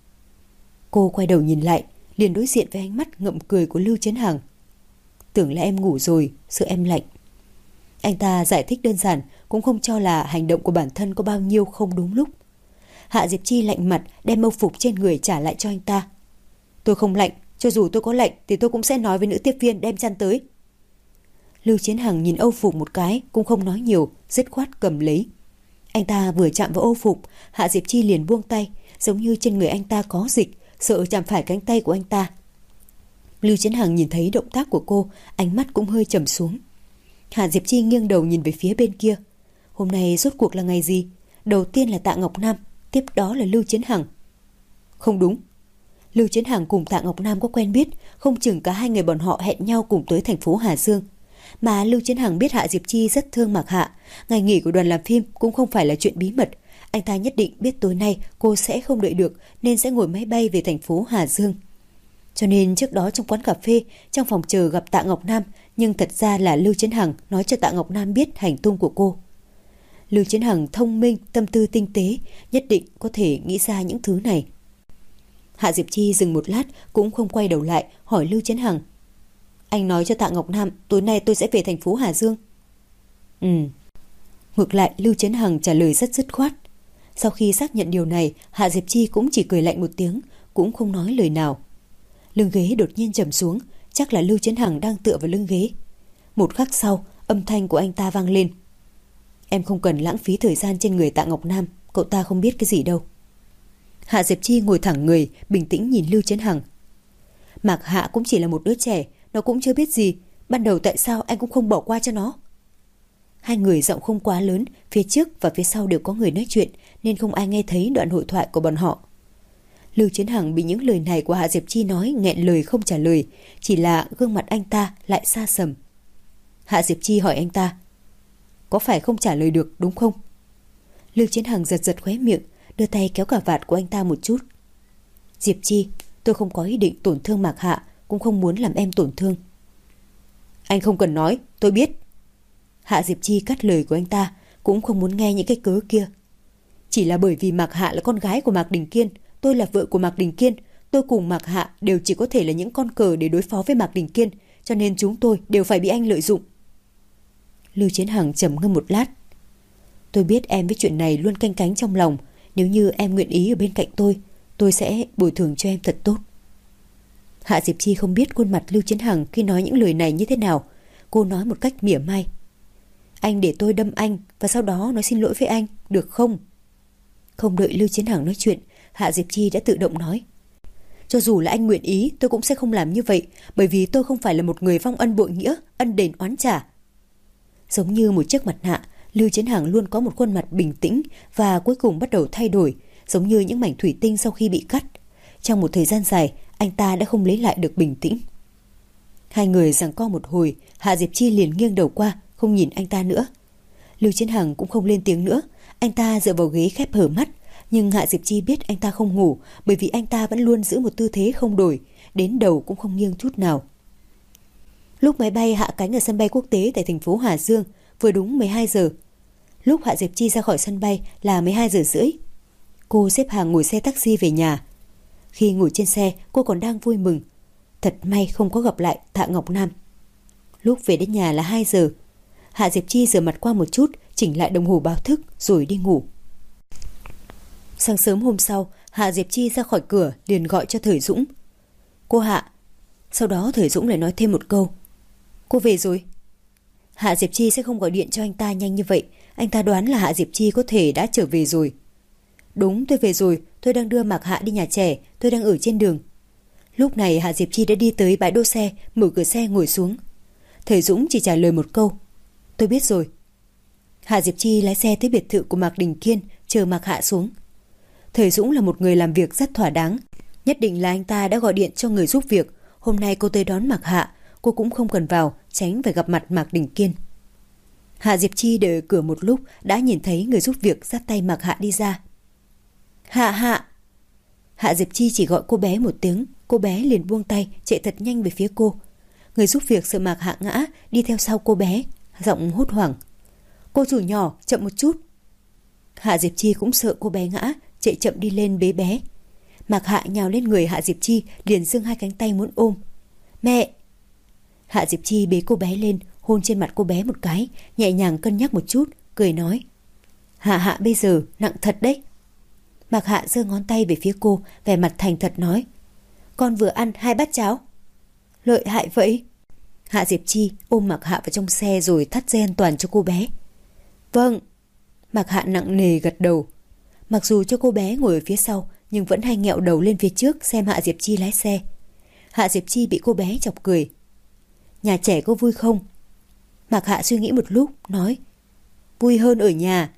Cô quay đầu nhìn lại, liền đối diện với ánh mắt ngậm cười của Lưu Chấn Hằng. Tưởng là em ngủ rồi, sợ em lạnh. Anh ta giải thích đơn giản, cũng không cho là hành động của bản thân có bao nhiêu không đúng lúc. Hạ Diệp Chi lạnh mặt đem âu phục trên người trả lại cho anh ta. Tôi không lạnh, cho dù tôi có lạnh thì tôi cũng sẽ nói với nữ tiếp viên đem chăn tới. Lưu Chiến Hằng nhìn âu phục một cái, cũng không nói nhiều, dứt khoát cầm lấy. Anh ta vừa chạm vào âu phục, Hạ Diệp Chi liền buông tay, giống như trên người anh ta có dịch, sợ chạm phải cánh tay của anh ta. Lưu Chiến Hằng nhìn thấy động tác của cô, ánh mắt cũng hơi trầm xuống. Hạ Diệp Chi nghiêng đầu nhìn về phía bên kia. Hôm nay rốt cuộc là ngày gì? Đầu tiên là Tạ Ngọc Nam, tiếp đó là Lưu Chiến Hằng. Không đúng. Lưu Chiến Hằng cùng Tạ Ngọc Nam có quen biết, không chừng cả hai người bọn họ hẹn nhau cùng tới thành phố Hà Dương. Mà Lưu Chiến Hằng biết Hạ Diệp Chi rất thương Mạc Hạ, ngày nghỉ của đoàn làm phim cũng không phải là chuyện bí mật. Anh ta nhất định biết tối nay cô sẽ không đợi được nên sẽ ngồi máy bay về thành phố Hà Dương. Cho nên trước đó trong quán cà phê, trong phòng chờ gặp Tạ Ngọc Nam, nhưng thật ra là Lưu Chiến Hằng nói cho Tạ Ngọc Nam biết hành tung của cô. Lưu Chiến Hằng thông minh, tâm tư tinh tế, nhất định có thể nghĩ ra những thứ này. Hạ Diệp Chi dừng một lát cũng không quay đầu lại, hỏi Lưu Chiến Hằng: Anh nói cho Tạ Ngọc Nam tối nay tôi sẽ về thành phố Hà Dương. Ngược lại Lưu Chiến Hằng trả lời rất dứt khoát. Sau khi xác nhận điều này, Hạ Diệp Chi cũng chỉ cười lạnh một tiếng, cũng không nói lời nào. Lưng ghế đột nhiên trầm xuống, chắc là Lưu Chiến Hằng đang tựa vào lưng ghế. Một khắc sau, âm thanh của anh ta vang lên: Em không cần lãng phí thời gian trên người Tạ Ngọc Nam, cậu ta không biết cái gì đâu. Hạ Diệp Chi ngồi thẳng người, bình tĩnh nhìn Lưu Chiến Hằng. Mạc Hạ cũng chỉ là một đứa trẻ, nó cũng chưa biết gì, ban đầu tại sao anh cũng không bỏ qua cho nó? Hai người giọng không quá lớn, phía trước và phía sau đều có người nói chuyện, nên không ai nghe thấy đoạn hội thoại của bọn họ. Lưu Chiến Hằng bị những lời này của Hạ Diệp Chi nói nghẹn lời không trả lời, chỉ là gương mặt anh ta lại xa sầm. Hạ Diệp Chi hỏi anh ta: Có phải không trả lời được đúng không? Lưu Chiến Hằng giật giật khóe miệng, đưa tay kéo cà vạt của anh ta một chút. Diệp Chi, tôi không có ý định tổn thương Mạc Hạ, cũng không muốn làm em tổn thương. Anh không cần nói, tôi biết. Hạ Diệp Chi cắt lời của anh ta, cũng không muốn nghe những cái cớ kia. Chỉ là bởi vì Mạc Hạ là con gái của Mạc Đình Kiên, tôi là vợ của Mạc Đình Kiên, tôi cùng Mạc Hạ đều chỉ có thể là những con cờ để đối phó với Mạc Đình Kiên, cho nên chúng tôi đều phải bị anh lợi dụng. Lưu Chiến Hằng trầm ngâm một lát. Tôi biết em với chuyện này luôn canh cánh trong lòng, nếu như em nguyện ý ở bên cạnh tôi sẽ bồi thường cho em thật tốt. Hạ Diệp Chi không biết khuôn mặt Lưu Chiến Hằng khi nói những lời này như thế nào. Cô nói một cách mỉa mai: Anh để tôi đâm anh và sau đó nói xin lỗi với anh, được không? Không đợi Lưu Chiến Hằng nói chuyện, Hạ Diệp Chi đã tự động nói: Cho dù là anh nguyện ý, tôi cũng sẽ không làm như vậy, bởi vì tôi không phải là một người vong ân bội nghĩa, ân đền oán trả. Giống như một chiếc mặt nạ, Lưu Chiến Hằng luôn có một khuôn mặt bình tĩnh và cuối cùng bắt đầu thay đổi, giống như những mảnh thủy tinh sau khi bị cắt. Trong một thời gian dài, anh ta đã không lấy lại được bình tĩnh. Hai người giằng co một hồi, Hạ Diệp Chi liền nghiêng đầu qua, không nhìn anh ta nữa. Lưu Chiến Hằng cũng không lên tiếng nữa, anh ta dựa vào ghế khép hờ mắt, nhưng Hạ Diệp Chi biết anh ta không ngủ, bởi vì anh ta vẫn luôn giữ một tư thế không đổi, đến đầu cũng không nghiêng chút nào. Lúc máy bay hạ cánh ở sân bay quốc tế tại thành phố Hà Dương, vừa đúng 12 giờ. Lúc Hạ Diệp Chi ra khỏi sân bay là 12 giờ rưỡi. Cô xếp hàng ngồi xe taxi về nhà. Khi ngồi trên xe, cô còn đang vui mừng. Thật may không có gặp lại Tạ Ngọc Nam. Lúc về đến nhà là 2 giờ. Hạ Diệp Chi rửa mặt qua một chút, chỉnh lại đồng hồ báo thức rồi đi ngủ. Sáng sớm hôm sau, Hạ Diệp Chi ra khỏi cửa liền gọi cho Thời Dũng. Cô Hạ. Sau đó Thời Dũng lại nói thêm một câu. Cô về rồi. Hạ Diệp Chi sẽ không gọi điện cho anh ta nhanh như vậy. Anh ta đoán là Hạ Diệp Chi có thể đã trở về rồi. Đúng, tôi về rồi. Tôi đang đưa Mạc Hạ đi nhà trẻ. Tôi đang ở trên đường. Lúc này Hạ Diệp Chi đã đi tới bãi đỗ xe, mở cửa xe ngồi xuống. Thời Dũng chỉ trả lời một câu. Tôi biết rồi. Hạ Diệp Chi lái xe tới biệt thự của Mạc Đình Kiên, chờ Mạc Hạ xuống. Thời Dũng là một người làm việc rất thỏa đáng. Nhất định là anh ta đã gọi điện cho người giúp việc. Hôm nay cô tới đón Mạc Hạ, cô cũng không cần vào, tránh phải gặp mặt Mạc Đình Kiên. Hạ Diệp Chi đợi ở cửa một lúc đã nhìn thấy người giúp việc dắt tay Mạc Hạ đi ra. Hạ Hạ. Hạ Diệp Chi chỉ gọi cô bé một tiếng, cô bé liền buông tay chạy thật nhanh về phía cô. Người giúp việc sợ Mạc Hạ ngã đi theo sau cô bé, giọng hốt hoảng. Cô chủ nhỏ, chậm một chút. Hạ Diệp Chi cũng sợ cô bé ngã, chạy chậm đi lên bế bé. Mạc Hạ nhào lên người Hạ Diệp Chi, liền giương hai cánh tay muốn ôm. Mẹ! Hạ Diệp Chi bế cô bé lên, hôn trên mặt cô bé một cái, nhẹ nhàng cân nhắc một chút, cười nói. Hạ Hạ bây giờ nặng thật đấy. Mạc Hạ giơ ngón tay về phía cô, vẻ mặt thành thật nói. Con vừa ăn 2 bát cháo. Lợi hại vậy. Hạ Diệp Chi ôm Mạc Hạ vào trong xe rồi thắt dây an toàn cho cô bé. Vâng. Mạc Hạ nặng nề gật đầu. Mặc dù cho cô bé ngồi ở phía sau, nhưng vẫn hay nghẹo đầu lên phía trước xem Hạ Diệp Chi lái xe. Hạ Diệp Chi bị cô bé chọc cười. Nhà trẻ có vui không? Mạc Hạ suy nghĩ một lúc, nói. Vui hơn ở nhà.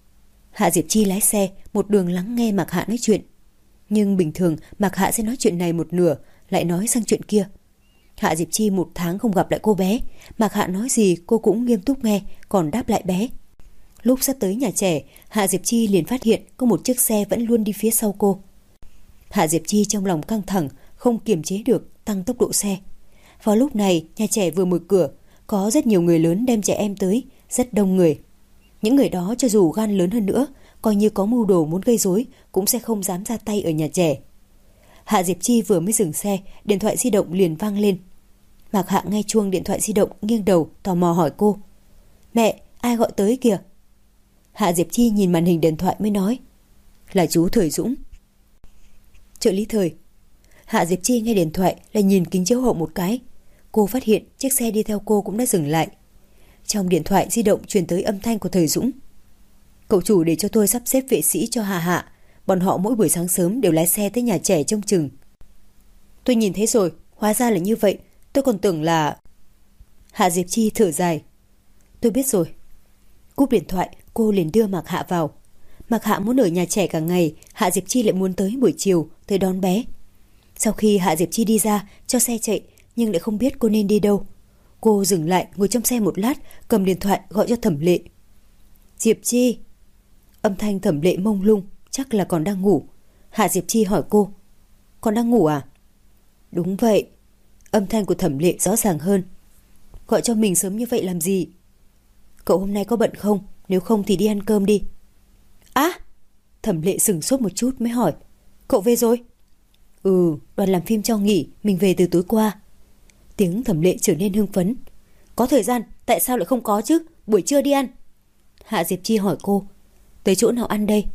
Hạ Diệp Chi lái xe, một đường lắng nghe Mạc Hạ nói chuyện. Nhưng bình thường Mạc Hạ sẽ nói chuyện này một nửa, lại nói sang chuyện kia. Hạ Diệp Chi 1 tháng không gặp lại cô bé, Mạc Hạ nói gì cô cũng nghiêm túc nghe, còn đáp lại bé. Lúc sắp tới nhà trẻ, Hạ Diệp Chi liền phát hiện có một chiếc xe vẫn luôn đi phía sau cô. Hạ Diệp Chi trong lòng căng thẳng, không kiềm chế được, tăng tốc độ xe. Vào lúc này, nhà trẻ vừa mở cửa, có rất nhiều người lớn đem trẻ em tới, rất đông người. Những người đó cho dù gan lớn hơn nữa, coi như có mưu đồ muốn gây rối, cũng sẽ không dám ra tay ở nhà trẻ. Hạ Diệp Chi vừa mới dừng xe, điện thoại di động liền vang lên. Mạc Hạ nghe chuông điện thoại di động, nghiêng đầu, tò mò hỏi cô. Mẹ, ai gọi tới kìa? Hạ Diệp Chi nhìn màn hình điện thoại mới nói. Là chú Thời Dũng. Trợ lý Thời. Hạ Diệp Chi nghe điện thoại lại nhìn kính chiếu hậu một cái. Cô phát hiện chiếc xe đi theo cô cũng đã dừng lại. Trong điện thoại di động truyền tới âm thanh của Thời Dũng. Cậu chủ để cho tôi sắp xếp vệ sĩ cho Hạ Hạ. Bọn họ mỗi buổi sáng sớm đều lái xe tới nhà trẻ trông chừng. Tôi nhìn thấy rồi, hóa ra là như vậy. Tôi còn tưởng là... Hạ Diệp Chi thở dài. Tôi biết rồi. Cúp điện thoại, cô liền đưa Mạc Hạ vào. Mạc Hạ muốn ở nhà trẻ cả ngày, Hạ Diệp Chi lại muốn tới buổi chiều, tới đón bé. Sau khi Hạ Diệp Chi đi ra, cho xe chạy, nhưng lại không biết cô nên đi đâu. Cô dừng lại, ngồi trong xe một lát, cầm điện thoại gọi cho Thẩm Lệ. Diệp Chi. Âm thanh Thẩm Lệ mông lung, chắc là còn đang ngủ. Hạ Diệp Chi hỏi cô. Còn đang ngủ à? Đúng vậy. Âm thanh của Thẩm Lệ rõ ràng hơn. Gọi cho mình sớm như vậy làm gì? Cậu hôm nay có bận không? Nếu không thì đi ăn cơm đi. Á! Thẩm Lệ sửng sốt một chút mới hỏi. Cậu về rồi? Ừ, đoàn làm phim cho nghỉ, mình về từ tối qua. Tiếng Thẩm Lệ trở nên hưng phấn. Có thời gian, tại sao lại không có chứ? Buổi trưa đi ăn. Hạ Diệp Chi hỏi cô. Tới chỗ nào ăn đây?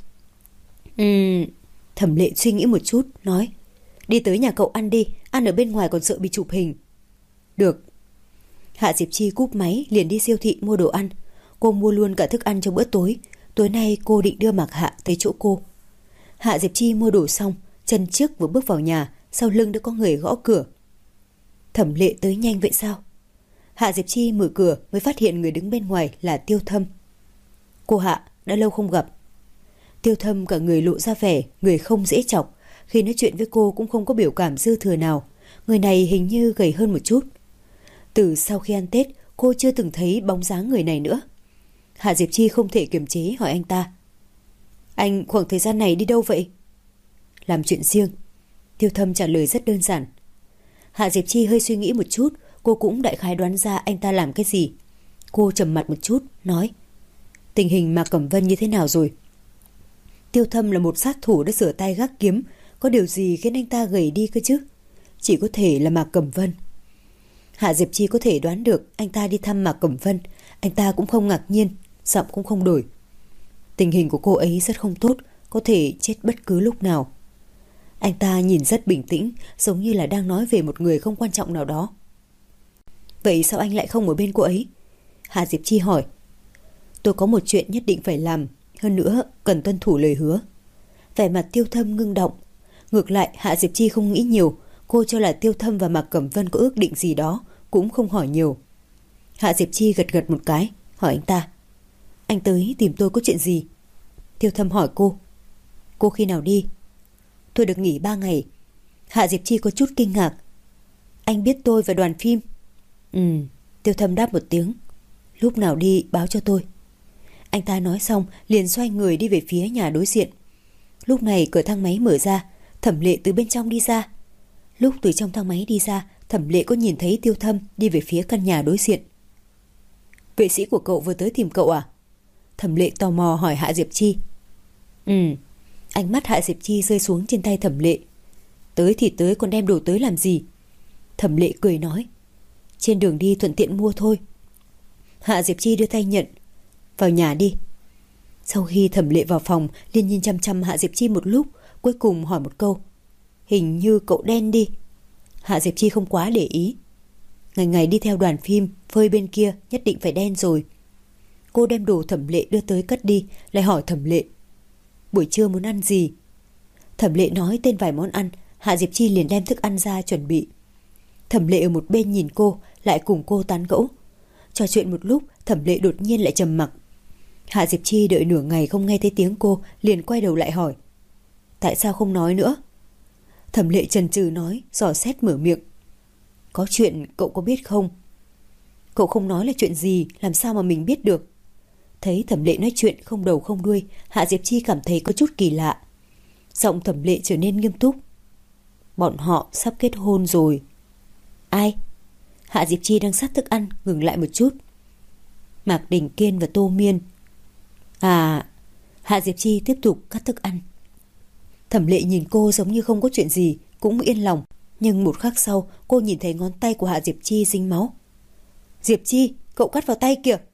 Thẩm Lệ suy nghĩ một chút, nói. Đi tới nhà cậu ăn đi, ăn ở bên ngoài còn sợ bị chụp hình. Được. Hạ Diệp Chi cúp máy liền đi siêu thị mua đồ ăn. Cô mua luôn cả thức ăn cho bữa tối. Tối nay cô định đưa Mạc Hạ tới chỗ cô. Hạ Diệp Chi mua đồ xong, chân trước vừa bước vào nhà, sau lưng đã có người gõ cửa. Thẩm Lệ tới nhanh vậy sao? Hạ Diệp Chi mở cửa mới phát hiện người đứng bên ngoài là Tiêu Thâm. Cô Hạ, đã lâu không gặp. Tiêu Thâm cả người lộ ra vẻ người không dễ chọc. Khi nói chuyện với cô cũng không có biểu cảm dư thừa nào. Người này hình như gầy hơn một chút. Từ sau khi ăn Tết, cô chưa từng thấy bóng dáng người này nữa. Hạ Diệp Chi không thể kiềm chế hỏi anh ta. Anh khoảng thời gian này đi đâu vậy? Làm chuyện riêng. Tiêu Thâm trả lời rất đơn giản. Hạ Diệp Chi hơi suy nghĩ một chút, cô cũng đại khái đoán ra anh ta làm cái gì. Cô trầm mặt một chút, nói. Tình hình Mạc Cẩm Vân như thế nào rồi? Tiêu Thâm là một sát thủ đã rửa tay gác kiếm, có điều gì khiến anh ta gầy đi cơ chứ? Chỉ có thể là Mạc Cẩm Vân. Hạ Diệp Chi có thể đoán được anh ta đi thăm Mạc Cẩm Vân. Anh ta cũng không ngạc nhiên, giọng cũng không đổi. Tình hình của cô ấy rất không tốt, có thể chết bất cứ lúc nào. Anh ta nhìn rất bình tĩnh, giống như là đang nói về một người không quan trọng nào đó. Vậy sao anh lại không ở bên cô ấy? Hạ Diệp Chi hỏi. Tôi có một chuyện nhất định phải làm, hơn nữa cần tuân thủ lời hứa. Vẻ mặt Tiêu Thâm ngưng động. Ngược lại Hạ Diệp Chi không nghĩ nhiều, cô cho là Tiêu Thâm và Mạc Cẩm Vân có ước định gì đó, cũng không hỏi nhiều. Hạ Diệp Chi gật gật một cái, hỏi anh ta. Anh tới tìm tôi có chuyện gì? Tiêu Thâm hỏi cô. Cô khi nào đi? Tôi được nghỉ 3 ngày. Hạ Diệp Chi có chút kinh ngạc. Anh biết tôi và đoàn phim? Tiêu Thâm đáp một tiếng. Lúc nào đi báo cho tôi. Anh ta nói xong liền xoay người đi về phía nhà đối diện. Lúc này cửa thang máy mở ra, Thẩm Lệ từ bên trong đi ra. Lúc từ trong thang máy đi ra, Thẩm Lệ có nhìn thấy Tiêu Thâm đi về phía căn nhà đối diện. Vệ sĩ của cậu vừa tới tìm cậu à? Thẩm Lệ tò mò hỏi Hạ Diệp Chi. Ánh mắt Hạ Diệp Chi rơi xuống trên tay Thẩm Lệ. Tới thì tới, còn đem đồ tới làm gì? Thẩm Lệ cười nói. Trên đường đi thuận tiện mua thôi. Hạ Diệp Chi đưa tay nhận. Vào nhà đi. Sau khi Thẩm Lệ vào phòng, liền nhìn chăm chăm Hạ Diệp Chi một lúc, cuối cùng hỏi một câu. Hình như cậu đen đi. Hạ Diệp Chi không quá để ý. Ngày ngày đi theo đoàn phim, phơi bên kia nhất định phải đen rồi. Cô đem đồ Thẩm Lệ đưa tới cất đi, lại hỏi Thẩm Lệ. Buổi trưa muốn ăn gì? Thẩm Lệ nói tên vài món ăn, Hạ Diệp Chi liền đem thức ăn ra chuẩn bị. Thẩm Lệ ở một bên nhìn cô, lại cùng cô tán gẫu. Trò chuyện một lúc, Thẩm Lệ đột nhiên lại trầm mặc. Hạ Diệp Chi đợi nửa ngày không nghe thấy tiếng cô, liền quay đầu lại hỏi. Tại sao không nói nữa? Thẩm Lệ chần chừ nói, dò xét mở miệng. Có chuyện cậu có biết không? Cậu không nói là chuyện gì, làm sao mà mình biết được? Thấy Thẩm Lệ nói chuyện không đầu không đuôi, Hạ Diệp Chi cảm thấy có chút kỳ lạ. Giọng Thẩm Lệ trở nên nghiêm túc. Bọn họ sắp kết hôn rồi. Ai? Hạ Diệp Chi đang sát thức ăn, ngừng lại một chút. Mạc Đình Kiên và Tô Miên. À, Hạ Diệp Chi tiếp tục cắt thức ăn. Thẩm Lệ nhìn cô giống như không có chuyện gì, cũng yên lòng. Nhưng một khắc sau, cô nhìn thấy ngón tay của Hạ Diệp Chi dính máu. Diệp Chi, cậu cắt vào tay kìa.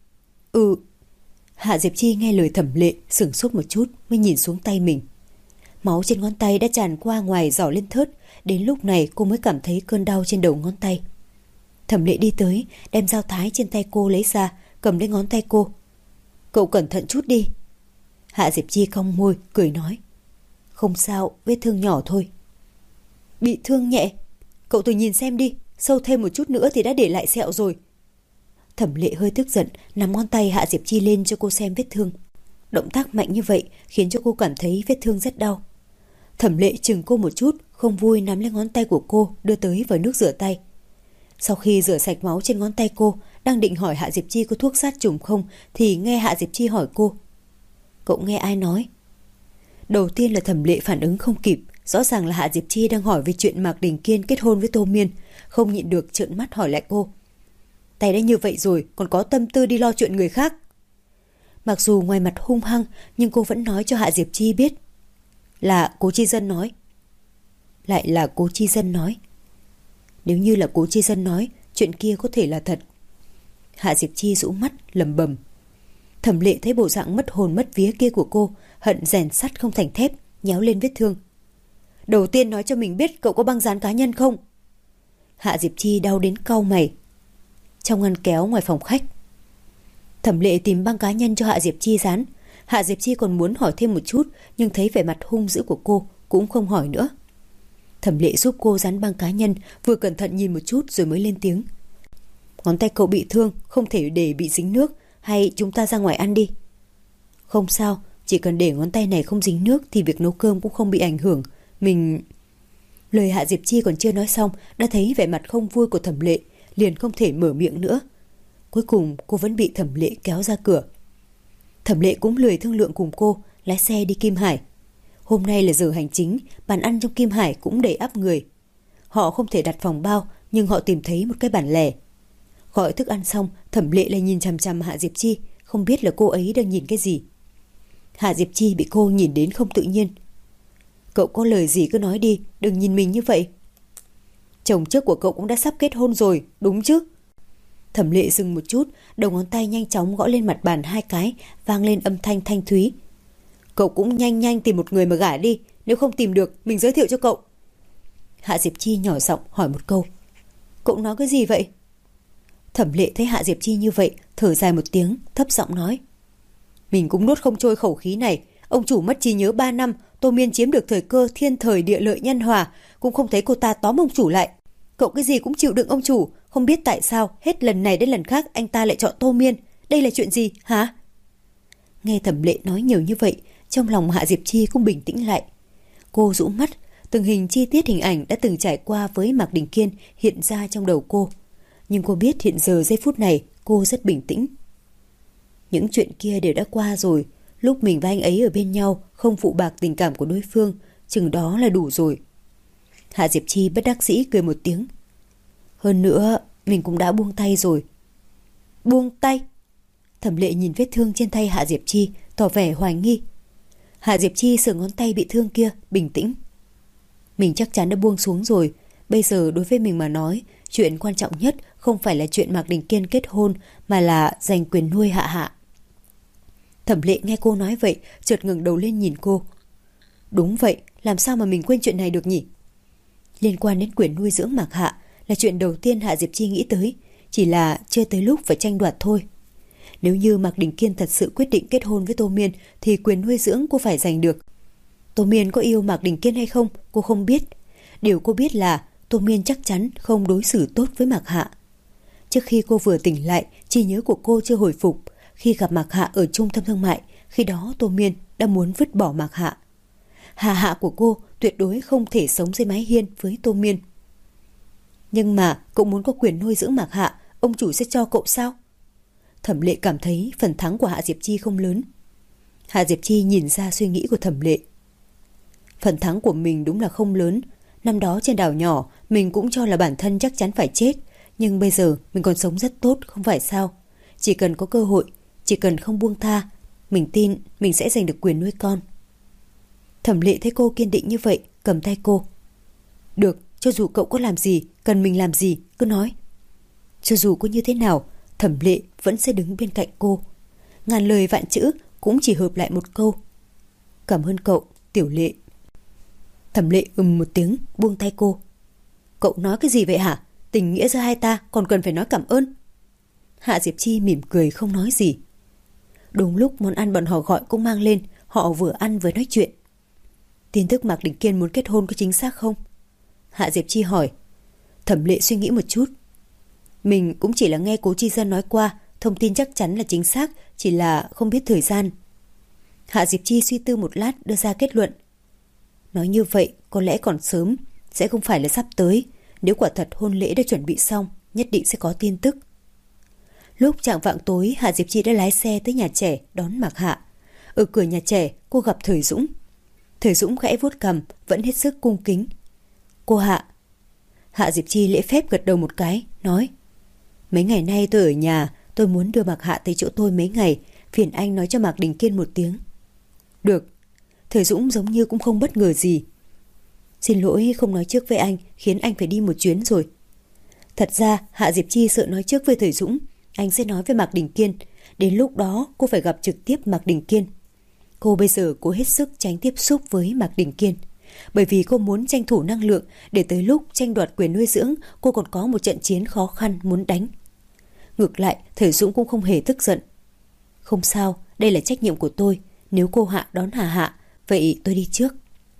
Hạ Diệp Chi nghe lời Thẩm Lệ, sửng sốt một chút mới nhìn xuống tay mình. Máu trên ngón tay đã tràn qua ngoài giỏ lên thớt. Đến lúc này cô mới cảm thấy cơn đau trên đầu ngón tay. Thẩm Lệ đi tới, đem dao thái trên tay cô lấy ra, cầm lấy ngón tay cô. Cậu cẩn thận chút đi. Hạ Diệp Chi cong môi, cười nói. Không sao, vết thương nhỏ thôi. Bị thương nhẹ? Cậu thử nhìn xem đi, sâu thêm một chút nữa thì đã để lại sẹo rồi. Thẩm Lệ hơi tức giận, nắm ngón tay Hạ Diệp Chi lên cho cô xem vết thương. Động tác mạnh như vậy khiến cho cô cảm thấy vết thương rất đau. Thẩm Lệ chừng cô một chút, không vui nắm lấy ngón tay của cô, đưa tới vòi nước rửa tay. Sau khi rửa sạch máu trên ngón tay cô, đang định hỏi Hạ Diệp Chi có thuốc sát trùng không, thì nghe Hạ Diệp Chi hỏi cô. Cậu nghe ai nói? Đầu tiên là Thẩm Lệ phản ứng không kịp, rõ ràng là Hạ Diệp Chi đang hỏi về chuyện Mạc Đình Kiên kết hôn với Tô Miên, không nhịn được trợn mắt hỏi lại cô. Tay đã như vậy rồi, còn có tâm tư đi lo chuyện người khác. Mặc dù ngoài mặt hung hăng, nhưng cô vẫn nói cho Hạ Diệp Chi biết. Là Cố Chi Dân nói. Lại là Cố Chi Dân nói. Nếu như là Cố Chi Dân nói, chuyện kia có thể là thật. Hạ Diệp Chi rũ mắt lẩm bẩm. Thẩm Lệ thấy bộ dạng mất hồn mất vía kia của cô, hận rèn sắt không thành thép, nhéo lên vết thương. Đầu tiên nói cho mình biết cậu có băng dán cá nhân không? Hạ Diệp Chi đau đến cau mày. Trong ngăn kéo ngoài phòng khách. Thẩm Lệ tìm băng cá nhân cho Hạ Diệp Chi dán. Hạ Diệp Chi còn muốn hỏi thêm một chút, nhưng thấy vẻ mặt hung dữ của cô, cũng không hỏi nữa. Thẩm Lệ giúp cô dán băng cá nhân, vừa cẩn thận nhìn một chút rồi mới lên tiếng. Ngón tay cậu bị thương, không thể để bị dính nước, hay chúng ta ra ngoài ăn đi? Không sao, chỉ cần để ngón tay này không dính nước thì việc nấu cơm cũng không bị ảnh hưởng. Lời Hạ Diệp Chi còn chưa nói xong, đã thấy vẻ mặt không vui của Thẩm Lệ, liền không thể mở miệng nữa. Cuối cùng cô vẫn bị Thẩm Lệ kéo ra cửa. Thẩm Lệ cũng lười thương lượng cùng cô, lái xe đi Kim Hải. Hôm nay là giờ hành chính, bàn ăn trong Kim Hải cũng đầy ắp người. Họ không thể đặt phòng bao, nhưng họ tìm thấy một cái bàn lẻ. Gọi thức ăn xong, Thẩm Lệ lại nhìn chằm chằm Hạ Diệp Chi, không biết là cô ấy đang nhìn cái gì. Hạ Diệp Chi bị cô nhìn đến không tự nhiên. Cậu có lời gì cứ nói đi, đừng nhìn mình như vậy. Chồng trước của cậu cũng đã sắp kết hôn rồi, đúng chứ? Thẩm Lệ dừng một chút, đầu ngón tay nhanh chóng gõ lên mặt bàn 2 cái, vang lên âm thanh thanh thúy. Cậu cũng nhanh tìm một người mà gả đi, nếu không tìm được mình giới thiệu cho cậu. Hạ Diệp Chi nhỏ giọng hỏi một câu. Cậu nói cái gì vậy? Thẩm Lệ thấy Hạ Diệp Chi như vậy, thở dài một tiếng, thấp giọng nói. Mình cũng nuốt không trôi khẩu khí này. Ông chủ mất trí nhớ 3 năm, Tô Miên chiếm được thời cơ thiên thời địa lợi nhân hòa, cũng không thấy cô ta tóm ông chủ lại. Cậu cái gì cũng chịu đựng ông chủ, không biết tại sao hết lần này đến lần khác anh ta lại chọn Tô Miên. Đây là chuyện gì hả? Nghe Thẩm Lệ nói nhiều như vậy, trong lòng Hạ Diệp Chi cũng bình tĩnh lại. Cô rũ mắt, từng hình chi tiết hình ảnh đã từng trải qua với Mạc Đình Kiên hiện ra trong đầu cô. Nhưng cô biết hiện giờ giây phút này cô rất bình tĩnh. Những chuyện kia đều đã qua rồi. Lúc mình và anh ấy ở bên nhau, không phụ bạc tình cảm của đối phương, chừng đó là đủ rồi. Hạ Diệp Chi bất đắc dĩ cười một tiếng. Hơn nữa, mình cũng đã buông tay rồi. Buông tay? Thẩm Lệ nhìn vết thương trên tay Hạ Diệp Chi, tỏ vẻ hoài nghi. Hạ Diệp Chi sờ ngón tay bị thương kia, bình tĩnh. Mình chắc chắn đã buông xuống rồi. Bây giờ đối với mình mà nói, chuyện quan trọng nhất không phải là chuyện Mạc Đình Kiên kết hôn, mà là giành quyền nuôi Hạ Hạ. Thẩm Lệ nghe cô nói vậy, chợt ngẩng đầu lên nhìn cô. Đúng vậy, làm sao mà mình quên chuyện này được nhỉ? Liên quan đến quyền nuôi dưỡng Mạc Hạ là chuyện đầu tiên Hạ Diệp Chi nghĩ tới, chỉ là chưa tới lúc phải tranh đoạt thôi. Nếu như Mạc Đình Kiên thật sự quyết định kết hôn với Tô Miên thì quyền nuôi dưỡng cô phải giành được. Tô Miên có yêu Mạc Đình Kiên hay không, cô không biết. Điều cô biết là Tô Miên chắc chắn không đối xử tốt với Mạc Hạ. Trước khi cô vừa tỉnh lại, trí nhớ của cô chưa hồi phục. Khi gặp Mạc Hạ ở trung tâm thương mại, khi đó Tô Miên đã muốn vứt bỏ Mạc Hạ. Hạ Hạ của cô tuyệt đối không thể sống dưới mái hiên với Tô Miên. Nhưng mà cậu muốn có quyền nuôi dưỡng Mạc Hạ, ông chủ sẽ cho cậu sao? Thẩm Lệ cảm thấy phần thắng của Hạ Diệp Chi không lớn. Hạ Diệp Chi nhìn ra suy nghĩ của Thẩm Lệ. Phần thắng của mình đúng là không lớn. Năm đó trên đảo nhỏ, mình cũng cho là bản thân chắc chắn phải chết. Nhưng bây giờ mình còn sống rất tốt, không phải sao? Chỉ cần có cơ hội, chỉ cần không buông tha, mình tin mình sẽ giành được quyền nuôi con. Thẩm Lệ thấy cô kiên định như vậy, cầm tay cô. Được, cho dù cậu có làm gì, cần mình làm gì, cứ nói. Cho dù có như thế nào, Thẩm Lệ vẫn sẽ đứng bên cạnh cô. Ngàn lời vạn chữ cũng chỉ hợp lại một câu. Cảm ơn cậu, Tiểu Lệ. Thẩm Lệ một tiếng, buông tay cô. Cậu nói cái gì vậy hả? Tình nghĩa giữa hai ta còn cần phải nói cảm ơn. Hạ Diệp Chi mỉm cười không nói gì. Đúng lúc món ăn bọn họ gọi cũng mang lên, họ vừa ăn vừa nói chuyện. Tin tức Mạc Đình Kiên muốn kết hôn có chính xác không? Hạ Diệp Chi hỏi. Thẩm Lệ suy nghĩ một chút. Mình cũng chỉ là nghe Cố Chi Dân nói qua, thông tin chắc chắn là chính xác, chỉ là không biết thời gian. Hạ Diệp Chi suy tư một lát đưa ra kết luận. Nói như vậy có lẽ còn sớm, sẽ không phải là sắp tới. Nếu quả thật hôn lễ đã chuẩn bị xong, nhất định sẽ có tin tức. Lúc chạng vạng tối, Hạ Diệp Chi đã lái xe tới nhà trẻ đón Mạc Hạ. Ở cửa nhà trẻ, cô gặp Thời Dũng. Thời Dũng khẽ vuốt cằm, vẫn hết sức cung kính. Cô Hạ. Hạ Diệp Chi lễ phép gật đầu một cái, nói. Mấy ngày nay tôi ở nhà, tôi muốn đưa Mạc Hạ tới chỗ tôi mấy ngày, phiền anh nói cho Mạc Đình Kiên một tiếng. Được. Thời Dũng giống như cũng không bất ngờ gì. Xin lỗi không nói trước với anh, khiến anh phải đi một chuyến rồi. Thật ra Hạ Diệp Chi sợ nói trước với Thời Dũng, anh sẽ nói với Mạc Đình Kiên. Đến lúc đó cô phải gặp trực tiếp Mạc Đình Kiên. Cô bây giờ cố hết sức tránh tiếp xúc với Mạc Đình Kiên, bởi vì cô muốn tranh thủ năng lượng để tới lúc tranh đoạt quyền nuôi dưỡng cô còn có một trận chiến khó khăn muốn đánh. Ngược lại, Thời Dũng cũng không hề tức giận. Không sao, đây là trách nhiệm của tôi. Nếu cô Hạ đón Hạ Hạ, vậy tôi đi trước.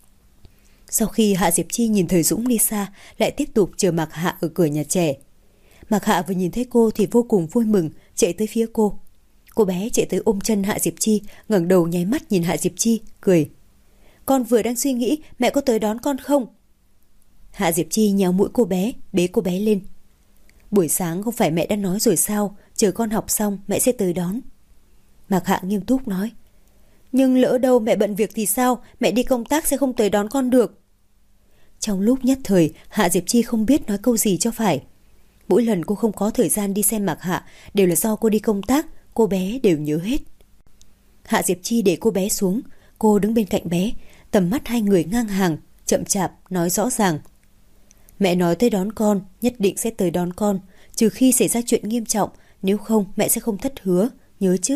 Sau khi Hạ Diệp Chi nhìn Thời Dũng đi xa, lại tiếp tục chờ Mạc Hạ ở cửa nhà trẻ. Mạc Hạ vừa nhìn thấy cô thì vô cùng vui mừng, chạy tới phía cô. Cô bé chạy tới ôm chân Hạ Diệp Chi, ngẩng đầu nháy mắt nhìn Hạ Diệp Chi, cười. Con vừa đang suy nghĩ mẹ có tới đón con không? Hạ Diệp Chi nhéo mũi cô bé, bế cô bé lên. Buổi sáng không phải mẹ đã nói rồi sao, chờ con học xong mẹ sẽ tới đón. Mạc Hạ nghiêm túc nói. Nhưng lỡ đâu mẹ bận việc thì sao, mẹ đi công tác sẽ không tới đón con được. Trong lúc nhất thời, Hạ Diệp Chi không biết nói câu gì cho phải. Mỗi lần cô không có thời gian đi xem Mạc Hạ đều là do cô đi công tác, cô bé đều nhớ hết. Hạ Diệp Chi để cô bé xuống, cô đứng bên cạnh bé, tầm mắt hai người ngang hàng, chậm chạp nói rõ ràng. Mẹ nói tới đón con, nhất định sẽ tới đón con, trừ khi xảy ra chuyện nghiêm trọng, nếu không mẹ sẽ không thất hứa, nhớ chứ?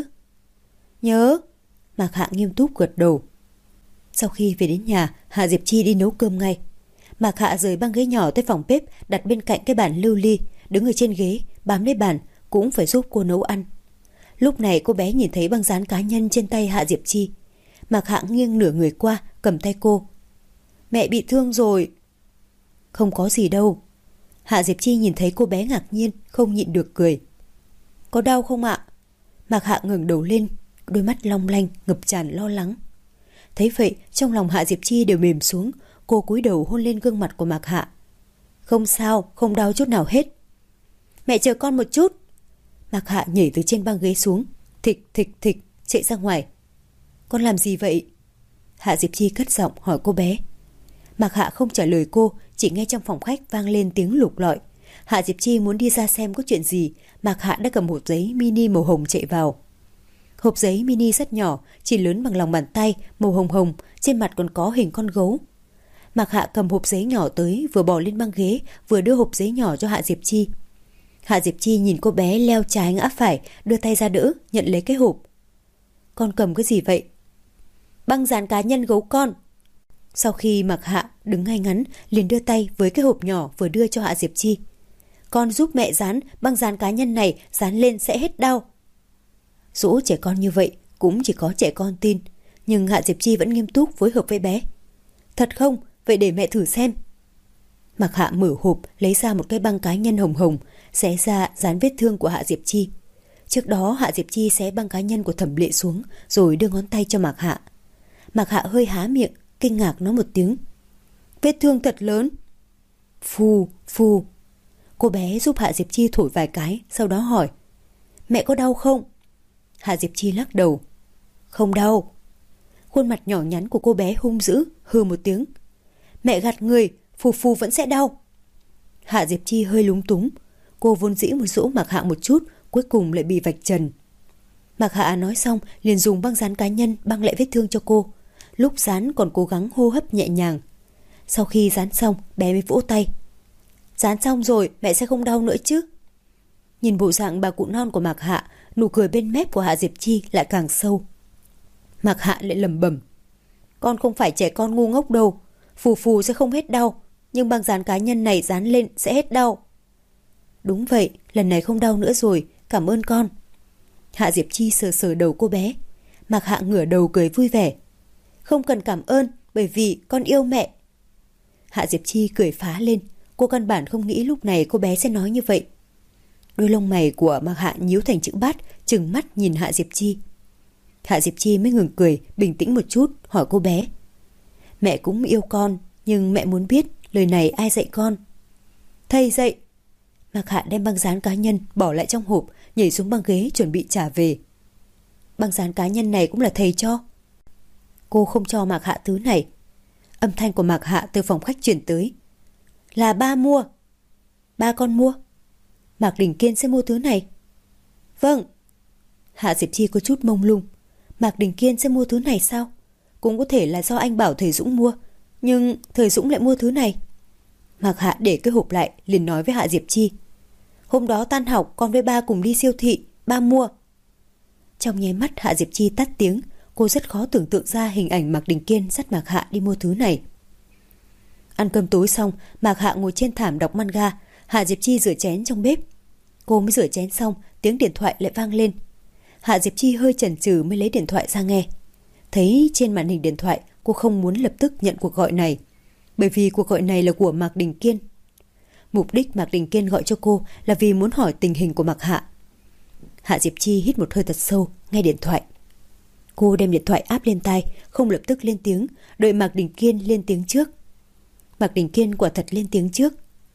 Nhớ. Mạc Hạ nghiêm túc gật đầu. Sau khi về đến nhà, Hạ Diệp Chi đi nấu cơm ngay. Mạc Hạ rời băng ghế nhỏ tới phòng bếp đặt bên cạnh cái bàn lưu ly, đứng ở trên ghế bám lấy bàn cũng phải giúp cô nấu ăn. Lúc này cô bé nhìn thấy băng dán cá nhân trên tay Hạ Diệp Chi. Mạc Hạ nghiêng nửa người qua cầm tay cô. Mẹ bị thương rồi. Không có gì đâu. Hạ Diệp Chi nhìn thấy cô bé ngạc nhiên, không nhịn được cười. Có đau không ạ? Mạc Hạ ngẩng đầu lên, đôi mắt long lanh ngập tràn lo lắng. Thấy vậy, trong lòng Hạ Diệp Chi đều mềm xuống. Cô cúi đầu hôn lên gương mặt của Mạc Hạ. Không sao, không đau chút nào hết. Mẹ chờ con một chút. Mạc Hạ nhảy từ trên băng ghế xuống, thịch thịch thịch chạy ra ngoài. Con làm gì vậy? Hạ Diệp Chi cất giọng hỏi cô bé. Mạc Hạ không trả lời cô, chỉ nghe trong phòng khách vang lên tiếng lục lọi. Hạ Diệp Chi muốn đi ra xem có chuyện gì, Mạc Hạ đã cầm hộp giấy mini màu hồng chạy vào. Hộp giấy mini rất nhỏ, chỉ lớn bằng lòng bàn tay, màu hồng hồng, trên mặt còn có hình con gấu. Mạc Hạ cầm hộp giấy nhỏ tới, vừa bỏ lên băng ghế, vừa đưa hộp giấy nhỏ cho Hạ Diệp Chi. Hạ Diệp Chi nhìn cô bé leo trái ngã phải, đưa tay ra đỡ, nhận lấy cái hộp. Con cầm cái gì vậy? Băng dán cá nhân gấu con. Sau khi Mạc Hạ đứng ngay ngắn, liền đưa tay với cái hộp nhỏ vừa đưa cho Hạ Diệp Chi. Con giúp mẹ dán, băng dán cá nhân này dán lên sẽ hết đau. Dỗ trẻ con như vậy cũng chỉ có trẻ con tin, nhưng Hạ Diệp Chi vẫn nghiêm túc phối hợp với bé. Thật không? Vậy để mẹ thử xem. Mạc Hạ mở hộp, lấy ra một cái băng cá nhân hồng hồng, xé ra dán vết thương của Hạ Diệp Chi. Trước đó Hạ Diệp Chi xé băng cá nhân của Thẩm Lệ xuống, rồi đưa ngón tay cho Mạc Hạ. Mạc Hạ hơi há miệng, kinh ngạc nói một tiếng. Vết thương thật lớn. Phù, phù. Cô bé giúp Hạ Diệp Chi thổi vài cái, sau đó hỏi. Mẹ có đau không? Hạ Diệp Chi lắc đầu. Không đau. Khuôn mặt nhỏ nhắn của cô bé hung dữ, hừ một tiếng. Mẹ gạt người, phù phù vẫn sẽ đau. Hạ Diệp Chi hơi lúng túng. Cô vốn dĩ muốn dỗ Mạc Hạ một chút, cuối cùng lại bị vạch trần. Mạc Hạ nói xong liền dùng băng dán cá nhân băng lại vết thương cho cô. Lúc dán còn cố gắng hô hấp nhẹ nhàng. Sau khi dán xong, bé mới vỗ tay. Dán xong rồi, mẹ sẽ không đau nữa chứ? Nhìn bộ dạng bà cụ non của Mạc Hạ, nụ cười bên mép của Hạ Diệp Chi lại càng sâu. Mạc Hạ lại lẩm bẩm. Con không phải trẻ con ngu ngốc đâu. Phù phù sẽ không hết đau, nhưng băng dán cá nhân này dán lên sẽ hết đau. Đúng vậy, lần này không đau nữa rồi, cảm ơn con. Hạ Diệp Chi sờ sờ đầu cô bé. Mạc Hạ ngửa đầu cười vui vẻ. Không cần cảm ơn, bởi vì con yêu mẹ. Hạ Diệp Chi cười phá lên. Cô căn bản không nghĩ lúc này cô bé sẽ nói như vậy. Đôi lông mày của Mạc Hạ nhíu thành chữ bát, trừng mắt nhìn Hạ Diệp Chi. Hạ Diệp Chi mới ngừng cười, bình tĩnh một chút, hỏi cô bé. Mẹ cũng yêu con, nhưng mẹ muốn biết lời này ai dạy con? Thầy dạy. Mạc Hạ đem băng dán cá nhân bỏ lại trong hộp, nhảy xuống băng ghế chuẩn bị trả về. Băng dán cá nhân này cũng là thầy cho. Cô không cho Mạc Hạ thứ này. Âm thanh của Mạc Hạ từ phòng khách chuyển tới. Là ba mua. Ba con mua. Mạc Đình Kiên sẽ mua thứ này. Vâng. Hạ Diệp Chi có chút mông lung. Mạc Đình Kiên sẽ mua thứ này sao? Cũng có thể là do anh bảo thầy Dũng mua, nhưng thầy Dũng lại mua thứ này. Mạc Hạ để cái hộp lại, liền nói với Hạ Diệp Chi. Hôm đó tan học con với ba cùng đi siêu thị, ba mua. Trong nháy mắt Hạ Diệp Chi tắt tiếng. Cô rất khó tưởng tượng ra hình ảnh Mạc Đình Kiên dắt Mạc Hạ đi mua thứ này. Ăn cơm tối xong, Mạc Hạ ngồi trên thảm đọc manga. Hạ Diệp Chi rửa chén trong bếp. Cô mới rửa chén xong, tiếng điện thoại lại vang lên. Hạ Diệp Chi hơi chần chừ mới lấy điện thoại ra nghe. Thấy trên màn hình điện thoại, cô không muốn lập tức nhận cuộc gọi này, bởi vì cuộc gọi này là của Mạc Đình Kiên. Mục đích Mạc Đình Kiên gọi cho cô là vì muốn hỏi tình hình của Mạc Hạ. Hạ Diệp Chi hít một hơi thật sâu, nghe điện thoại. Cô đem điện thoại áp lên tai, không lập tức lên tiếng, đợi Mạc Đình Kiên lên tiếng trước. Mạc Đình Kiên quả thật lên tiếng trước.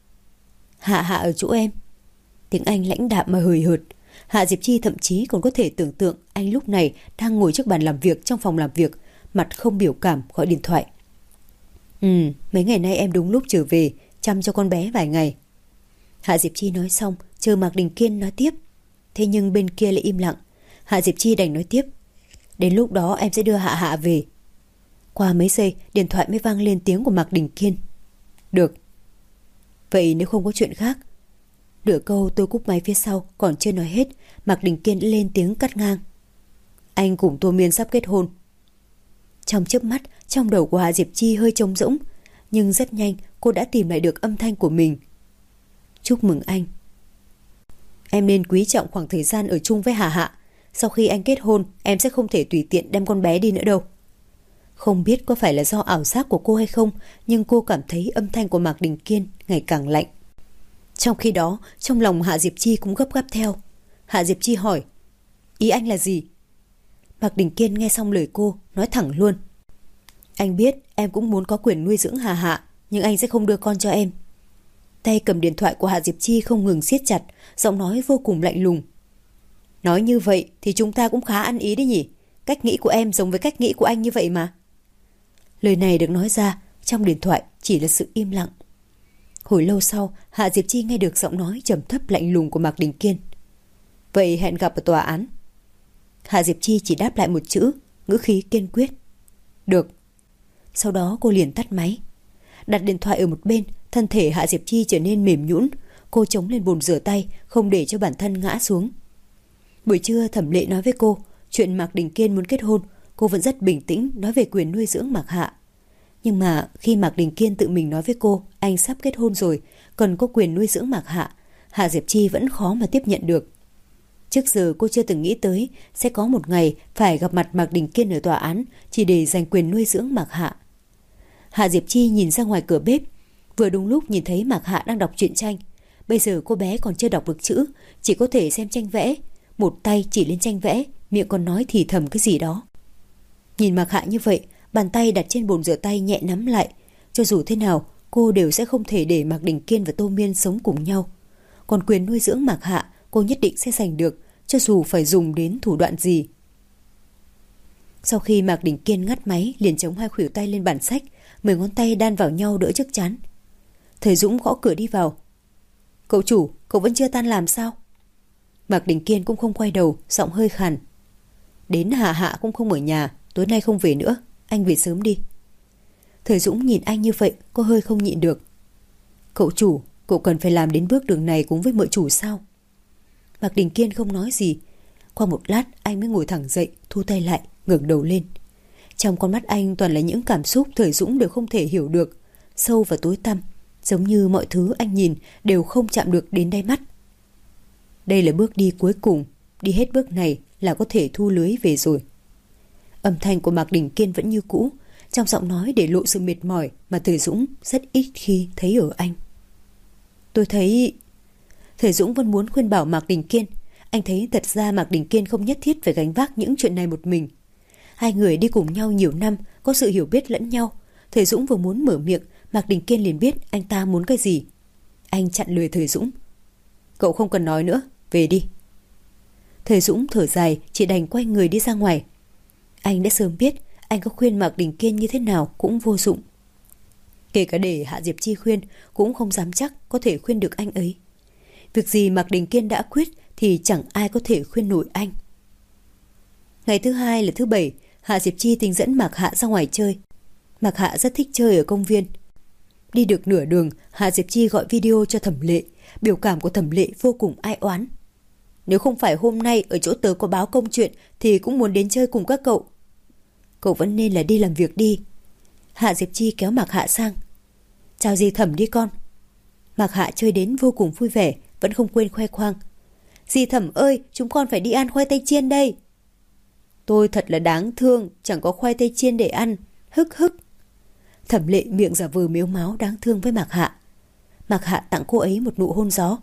Hạ Hạ ở chỗ em. Tiếng Anh lãnh đạm mà hời hợt. Hạ Diệp Chi thậm chí còn có thể tưởng tượng anh lúc này đang ngồi trước bàn làm việc trong phòng làm việc, mặt không biểu cảm gọi điện thoại. Mấy ngày nay em đúng lúc trở về, chăm cho con bé vài ngày. Hạ Diệp Chi nói xong, chờ Mạc Đình Kiên nói tiếp. Thế nhưng bên kia lại im lặng. Hạ Diệp Chi đành nói tiếp. Đến lúc đó em sẽ đưa Hạ Hạ về. Qua mấy giây, điện thoại mới vang lên tiếng của Mạc Đình Kiên. Được. Vậy nếu không có chuyện khác, Nửa câu tôi cúp máy phía sau còn chưa nói hết, Mạc Đình Kiên đã lên tiếng cắt ngang. Anh cùng Tô Miên sắp kết hôn. Trong chớp mắt, trong đầu của Hạ Diệp Chi hơi trống rỗng, nhưng rất nhanh cô đã tìm lại được âm thanh của mình. Chúc mừng anh. Em nên quý trọng khoảng thời gian ở chung với Hà Hạ. Sau khi anh kết hôn, em sẽ không thể tùy tiện đem con bé đi nữa đâu. Không biết có phải là do ảo giác của cô hay không, nhưng cô cảm thấy âm thanh của Mạc Đình Kiên ngày càng lạnh. Trong khi đó, trong lòng Hạ Diệp Chi cũng gấp gáp theo. Hạ Diệp Chi hỏi, ý anh là gì? Mạc Đình Kiên nghe xong lời cô, nói thẳng luôn. Anh biết em cũng muốn có quyền nuôi dưỡng Hà Hạ, nhưng anh sẽ không đưa con cho em. Tay cầm điện thoại của Hạ Diệp Chi không ngừng siết chặt, giọng nói vô cùng lạnh lùng. Nói như vậy thì chúng ta cũng khá ăn ý đấy nhỉ. Cách nghĩ của em giống với cách nghĩ của anh như vậy mà. Lời này được nói ra, trong điện thoại chỉ là sự im lặng. Hồi lâu sau, Hạ Diệp Chi nghe được giọng nói trầm thấp lạnh lùng của Mạc Đình Kiên. Vậy hẹn gặp ở tòa án. Hạ Diệp Chi chỉ đáp lại một chữ, ngữ khí kiên quyết. Được. Sau đó cô liền tắt máy. Đặt điện thoại ở một bên, thân thể Hạ Diệp Chi trở nên mềm nhũn. Cô chống lên bồn rửa tay, không để cho bản thân ngã xuống. Buổi trưa Thẩm Lệ nói với cô chuyện Mạc Đình Kiên muốn kết hôn. Cô vẫn rất bình tĩnh nói về quyền nuôi dưỡng Mạc Hạ. Nhưng mà khi Mạc Đình Kiên tự mình nói với cô anh sắp kết hôn rồi, còn có quyền nuôi dưỡng Mạc Hạ, Hạ Diệp Chi vẫn khó mà tiếp nhận được. Trước giờ cô chưa từng nghĩ tới sẽ có một ngày phải gặp mặt Mạc Đình Kiên ở tòa án chỉ để giành quyền nuôi dưỡng Mạc Hạ. Hạ Diệp Chi nhìn ra ngoài cửa bếp, vừa đúng lúc nhìn thấy Mạc Hạ đang đọc truyện tranh. Bây giờ cô bé còn chưa đọc được chữ, chỉ có thể xem tranh vẽ, một tay chỉ lên tranh vẽ, miệng còn nói thì thầm cái gì đó. Nhìn Mạc Hạ như vậy, bàn tay đặt trên bồn rửa tay nhẹ nắm lại. Cho dù thế nào, cô đều sẽ không thể để Mạc Đình Kiên và Tô Miên sống cùng nhau. Còn quyền nuôi dưỡng Mạc Hạ, cô nhất định sẽ giành được, cho dù phải dùng đến thủ đoạn gì. Sau khi Mạc Đình Kiên ngắt máy, liền chống hai khuỷu tay lên bàn sách, 10 ngón tay đan vào nhau đỡ trước trán. Thầy Dũng gõ cửa đi vào. Cậu chủ, cậu vẫn chưa tan làm sao? Mạc Đình Kiên cũng không quay đầu, giọng hơi khàn. Đến Hà Hạ cũng không ở nhà, tối nay không về nữa, anh về sớm đi. Thầy Dũng nhìn anh như vậy, có hơi không nhịn được. Cậu chủ, cậu cần phải làm đến bước đường này cùng với mợ chủ sao? Mạc Đình Kiên không nói gì. Qua một lát anh mới ngồi thẳng dậy, thu tay lại, ngẩng đầu lên. Trong con mắt anh toàn là những cảm xúc Thời Dũng đều không thể hiểu được, sâu và tối tăm, giống như mọi thứ anh nhìn đều không chạm được đến đáy mắt. Đây là bước đi cuối cùng, đi hết bước này là có thể thu lưới về rồi. Âm thanh của Mạc Đình Kiên vẫn như cũ, trong giọng nói để lộ sự mệt mỏi mà Thời Dũng rất ít khi thấy ở anh. Tôi thấy... Thời Dũng vẫn muốn khuyên bảo Mạc Đình Kiên. Anh thấy thật ra Mạc Đình Kiên không nhất thiết phải gánh vác những chuyện này một mình. Hai người đi cùng nhau nhiều năm, có sự hiểu biết lẫn nhau. Thời Dũng vừa muốn mở miệng, Mạc Đình Kiên liền biết anh ta muốn cái gì. Anh chặn lời Thời Dũng. Cậu không cần nói nữa, về đi. Thời Dũng thở dài, chỉ đành quay người đi ra ngoài. Anh đã sớm biết anh có khuyên Mạc Đình Kiên như thế nào cũng vô dụng. Kể cả để Hạ Diệp Chi khuyên cũng không dám chắc có thể khuyên được anh ấy. Việc gì Mạc Đình Kiên đã quyết thì chẳng ai có thể khuyên nổi anh. Ngày thứ hai là thứ Bảy, Hạ Diệp Chi tính dẫn Mạc Hạ ra ngoài chơi. Mạc Hạ rất thích chơi ở công viên. Đi được nửa đường, Hạ Diệp Chi gọi video cho Thẩm Lệ. Biểu cảm của Thẩm Lệ vô cùng ai oán. Nếu không phải hôm nay ở chỗ tớ có báo công chuyện thì cũng muốn đến chơi cùng các cậu. Cậu vẫn nên là đi làm việc đi. Hạ Diệp Chi kéo Mạc Hạ sang. Chào dì Thẩm đi con. Mạc Hạ chơi đến vô cùng vui vẻ, vẫn không quên khoe khoang. Dì Thẩm ơi, chúng con phải đi ăn khoai tây chiên đây. Tôi thật là đáng thương, chẳng có khoai tây chiên để ăn. Hức hức. Thẩm Lệ miệng giả vờ mếu máo đáng thương với Mạc Hạ. Mạc Hạ tặng cô ấy một nụ hôn gió.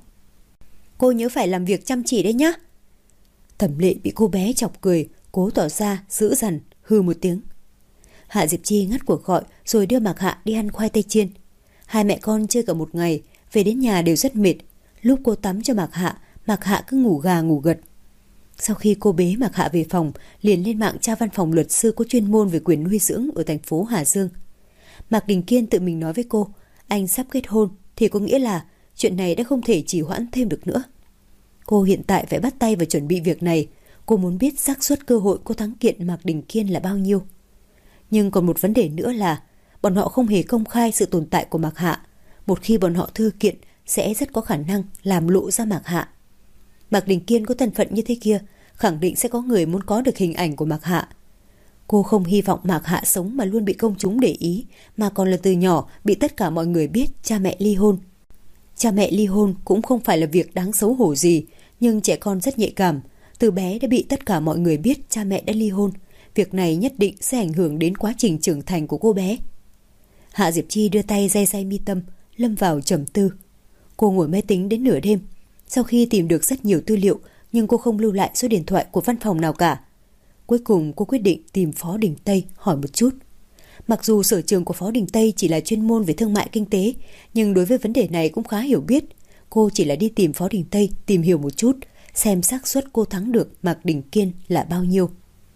Cô nhớ phải làm việc chăm chỉ đấy nhá. Thẩm Lệ bị cô bé chọc cười, cố tỏ ra dữ dằn, hừ một tiếng. Hạ Diệp Chi ngắt cuộc gọi rồi đưa Mạc Hạ đi ăn khoai tây chiên. Hai mẹ con chơi cả một ngày, về đến nhà đều rất mệt. Lúc cô tắm cho Mạc Hạ cứ ngủ gà ngủ gật. Sau khi cô bế Mạc Hạ về phòng, liền lên mạng tra văn phòng luật sư có chuyên môn về quyền nuôi dưỡng ở thành phố Hà Dương. Mạc Đình Kiên tự mình nói với cô, anh sắp kết hôn thì có nghĩa là chuyện này đã không thể trì hoãn thêm được nữa. Cô hiện tại phải bắt tay vào chuẩn bị việc này. Cô muốn biết xác suất cơ hội cô thắng kiện Mạc Đình Kiên là bao nhiêu. Nhưng còn một vấn đề nữa là bọn họ không hề công khai sự tồn tại của Mạc Hạ. Một khi bọn họ thư kiện sẽ rất có khả năng làm lộ ra Mạc Hạ. Mạc Đình Kiên có thân phận như thế kia, khẳng định sẽ có người muốn có được hình ảnh của Mạc Hạ. Cô không hy vọng Mạc Hạ sống mà luôn bị công chúng để ý, mà còn là từ nhỏ bị tất cả mọi người biết cha mẹ ly hôn. Cha mẹ ly hôn cũng không phải là việc đáng xấu hổ gì, nhưng trẻ con rất nhạy cảm. Từ bé đã bị tất cả mọi người biết cha mẹ đã ly hôn. Việc này nhất định sẽ ảnh hưởng đến quá trình trưởng thành của cô bé. Hạ Diệp Chi đưa tay day day mi tâm, lâm vào trầm tư. Cô ngồi máy tính đến nửa đêm. Sau khi tìm được rất nhiều tư liệu, nhưng cô không lưu lại số điện thoại của văn phòng nào cả. Cuối cùng cô quyết định tìm Phó Đình Tây hỏi một chút. Mặc dù sở trường của Phó Đình Tây chỉ là chuyên môn về thương mại kinh tế, nhưng đối với vấn đề này cũng khá hiểu biết. Cô chỉ là đi tìm Phó Đình Tây tìm hiểu một chút, xem xác suất cô thắng được Mạc Đình Kiên là bao nhiêu.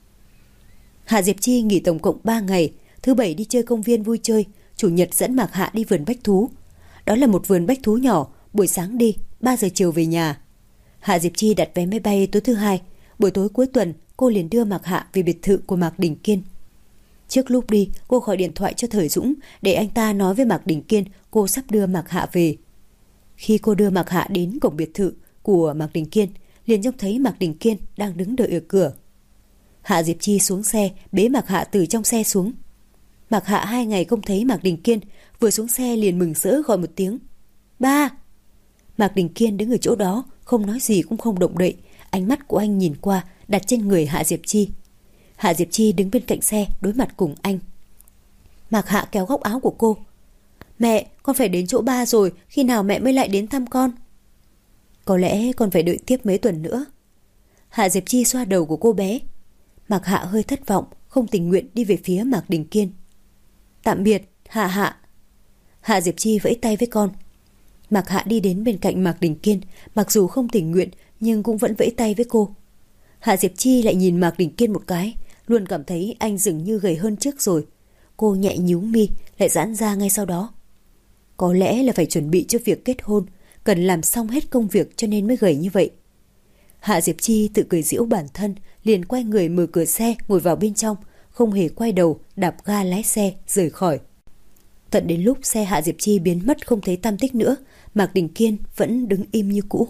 Hạ Diệp Chi nghỉ tổng cộng 3 ngày, thứ Bảy đi chơi công viên vui chơi, Chủ nhật dẫn Mạc Hạ đi vườn bách thú. Đó là một vườn bách thú nhỏ, buổi sáng đi, 3 giờ chiều về nhà. Hạ Diệp Chi đặt vé máy bay tối thứ Hai, buổi tối cuối tuần cô liền đưa Mạc Hạ về biệt thự của Mạc Đình Kiên. Trước lúc đi, cô gọi điện thoại cho Thời Dũng để anh ta nói với Mạc Đình Kiên cô sắp đưa Mạc Hạ về. Khi cô đưa Mạc Hạ đến cổng biệt thự của Mạc Đình Kiên, liền trông thấy Mạc Đình Kiên đang đứng đợi ở cửa. Hạ Diệp Chi xuống xe, bế Mạc Hạ từ trong xe xuống. Mạc Hạ 2 ngày không thấy Mạc Đình Kiên, vừa xuống xe liền mừng rỡ gọi một tiếng: "Ba!" Mạc Đình Kiên đứng ở chỗ đó, không nói gì cũng không động đậy, ánh mắt của anh nhìn qua, đặt trên người Hạ Diệp Chi. Hạ Diệp Chi đứng bên cạnh xe, đối mặt cùng anh. Mạc Hạ kéo góc áo của cô: "Mẹ, con phải đến chỗ ba rồi, khi nào mẹ mới lại đến thăm con?" "Có lẽ con phải đợi tiếp mấy tuần nữa." Hạ Diệp Chi xoa đầu của cô bé. Mạc Hạ hơi thất vọng, không tình nguyện đi về phía Mạc Đình Kiên. "Tạm biệt, Hạ Hạ." Hạ Diệp Chi vẫy tay với con. Mạc Hạ đi đến bên cạnh Mạc Đình Kiên, mặc dù không tình nguyện nhưng cũng vẫn vẫy tay với cô. Hạ Diệp Chi lại nhìn Mạc Đình Kiên một cái, luôn cảm thấy anh dường như gầy hơn trước rồi. Cô nhẹ nhíu mi, lại giãn ra ngay sau đó. Có lẽ là phải chuẩn bị cho việc kết hôn, cần làm xong hết công việc cho nên mới gầy như vậy. Hạ Diệp Chi tự cười giễu bản thân, liền quay người mở cửa xe ngồi vào bên trong, không hề quay đầu, đạp ga lái xe rời khỏi. Tận đến lúc xe Hạ Diệp Chi biến mất không thấy tăm tích nữa, Mạc Đình Kiên vẫn đứng im như cũ.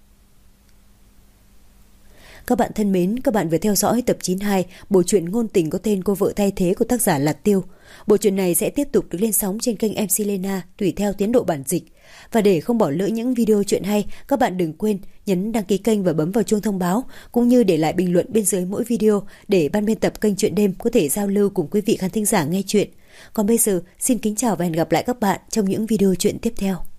Các bạn thân mến, các bạn vừa theo dõi tập 92 bộ truyện ngôn tình có tên Cô vợ thay thế của tác giả Lạt Tiêu. Bộ truyện này sẽ tiếp tục được lên sóng trên kênh MC Lena tùy theo tiến độ bản dịch. Và để không bỏ lỡ những video truyện hay, các bạn đừng quên nhấn đăng ký kênh và bấm vào chuông thông báo, cũng như để lại bình luận bên dưới mỗi video để ban biên tập kênh Truyện Đêm có thể giao lưu cùng quý vị khán thính giả nghe truyện. Còn bây giờ, xin kính chào và hẹn gặp lại các bạn trong những video truyện tiếp theo.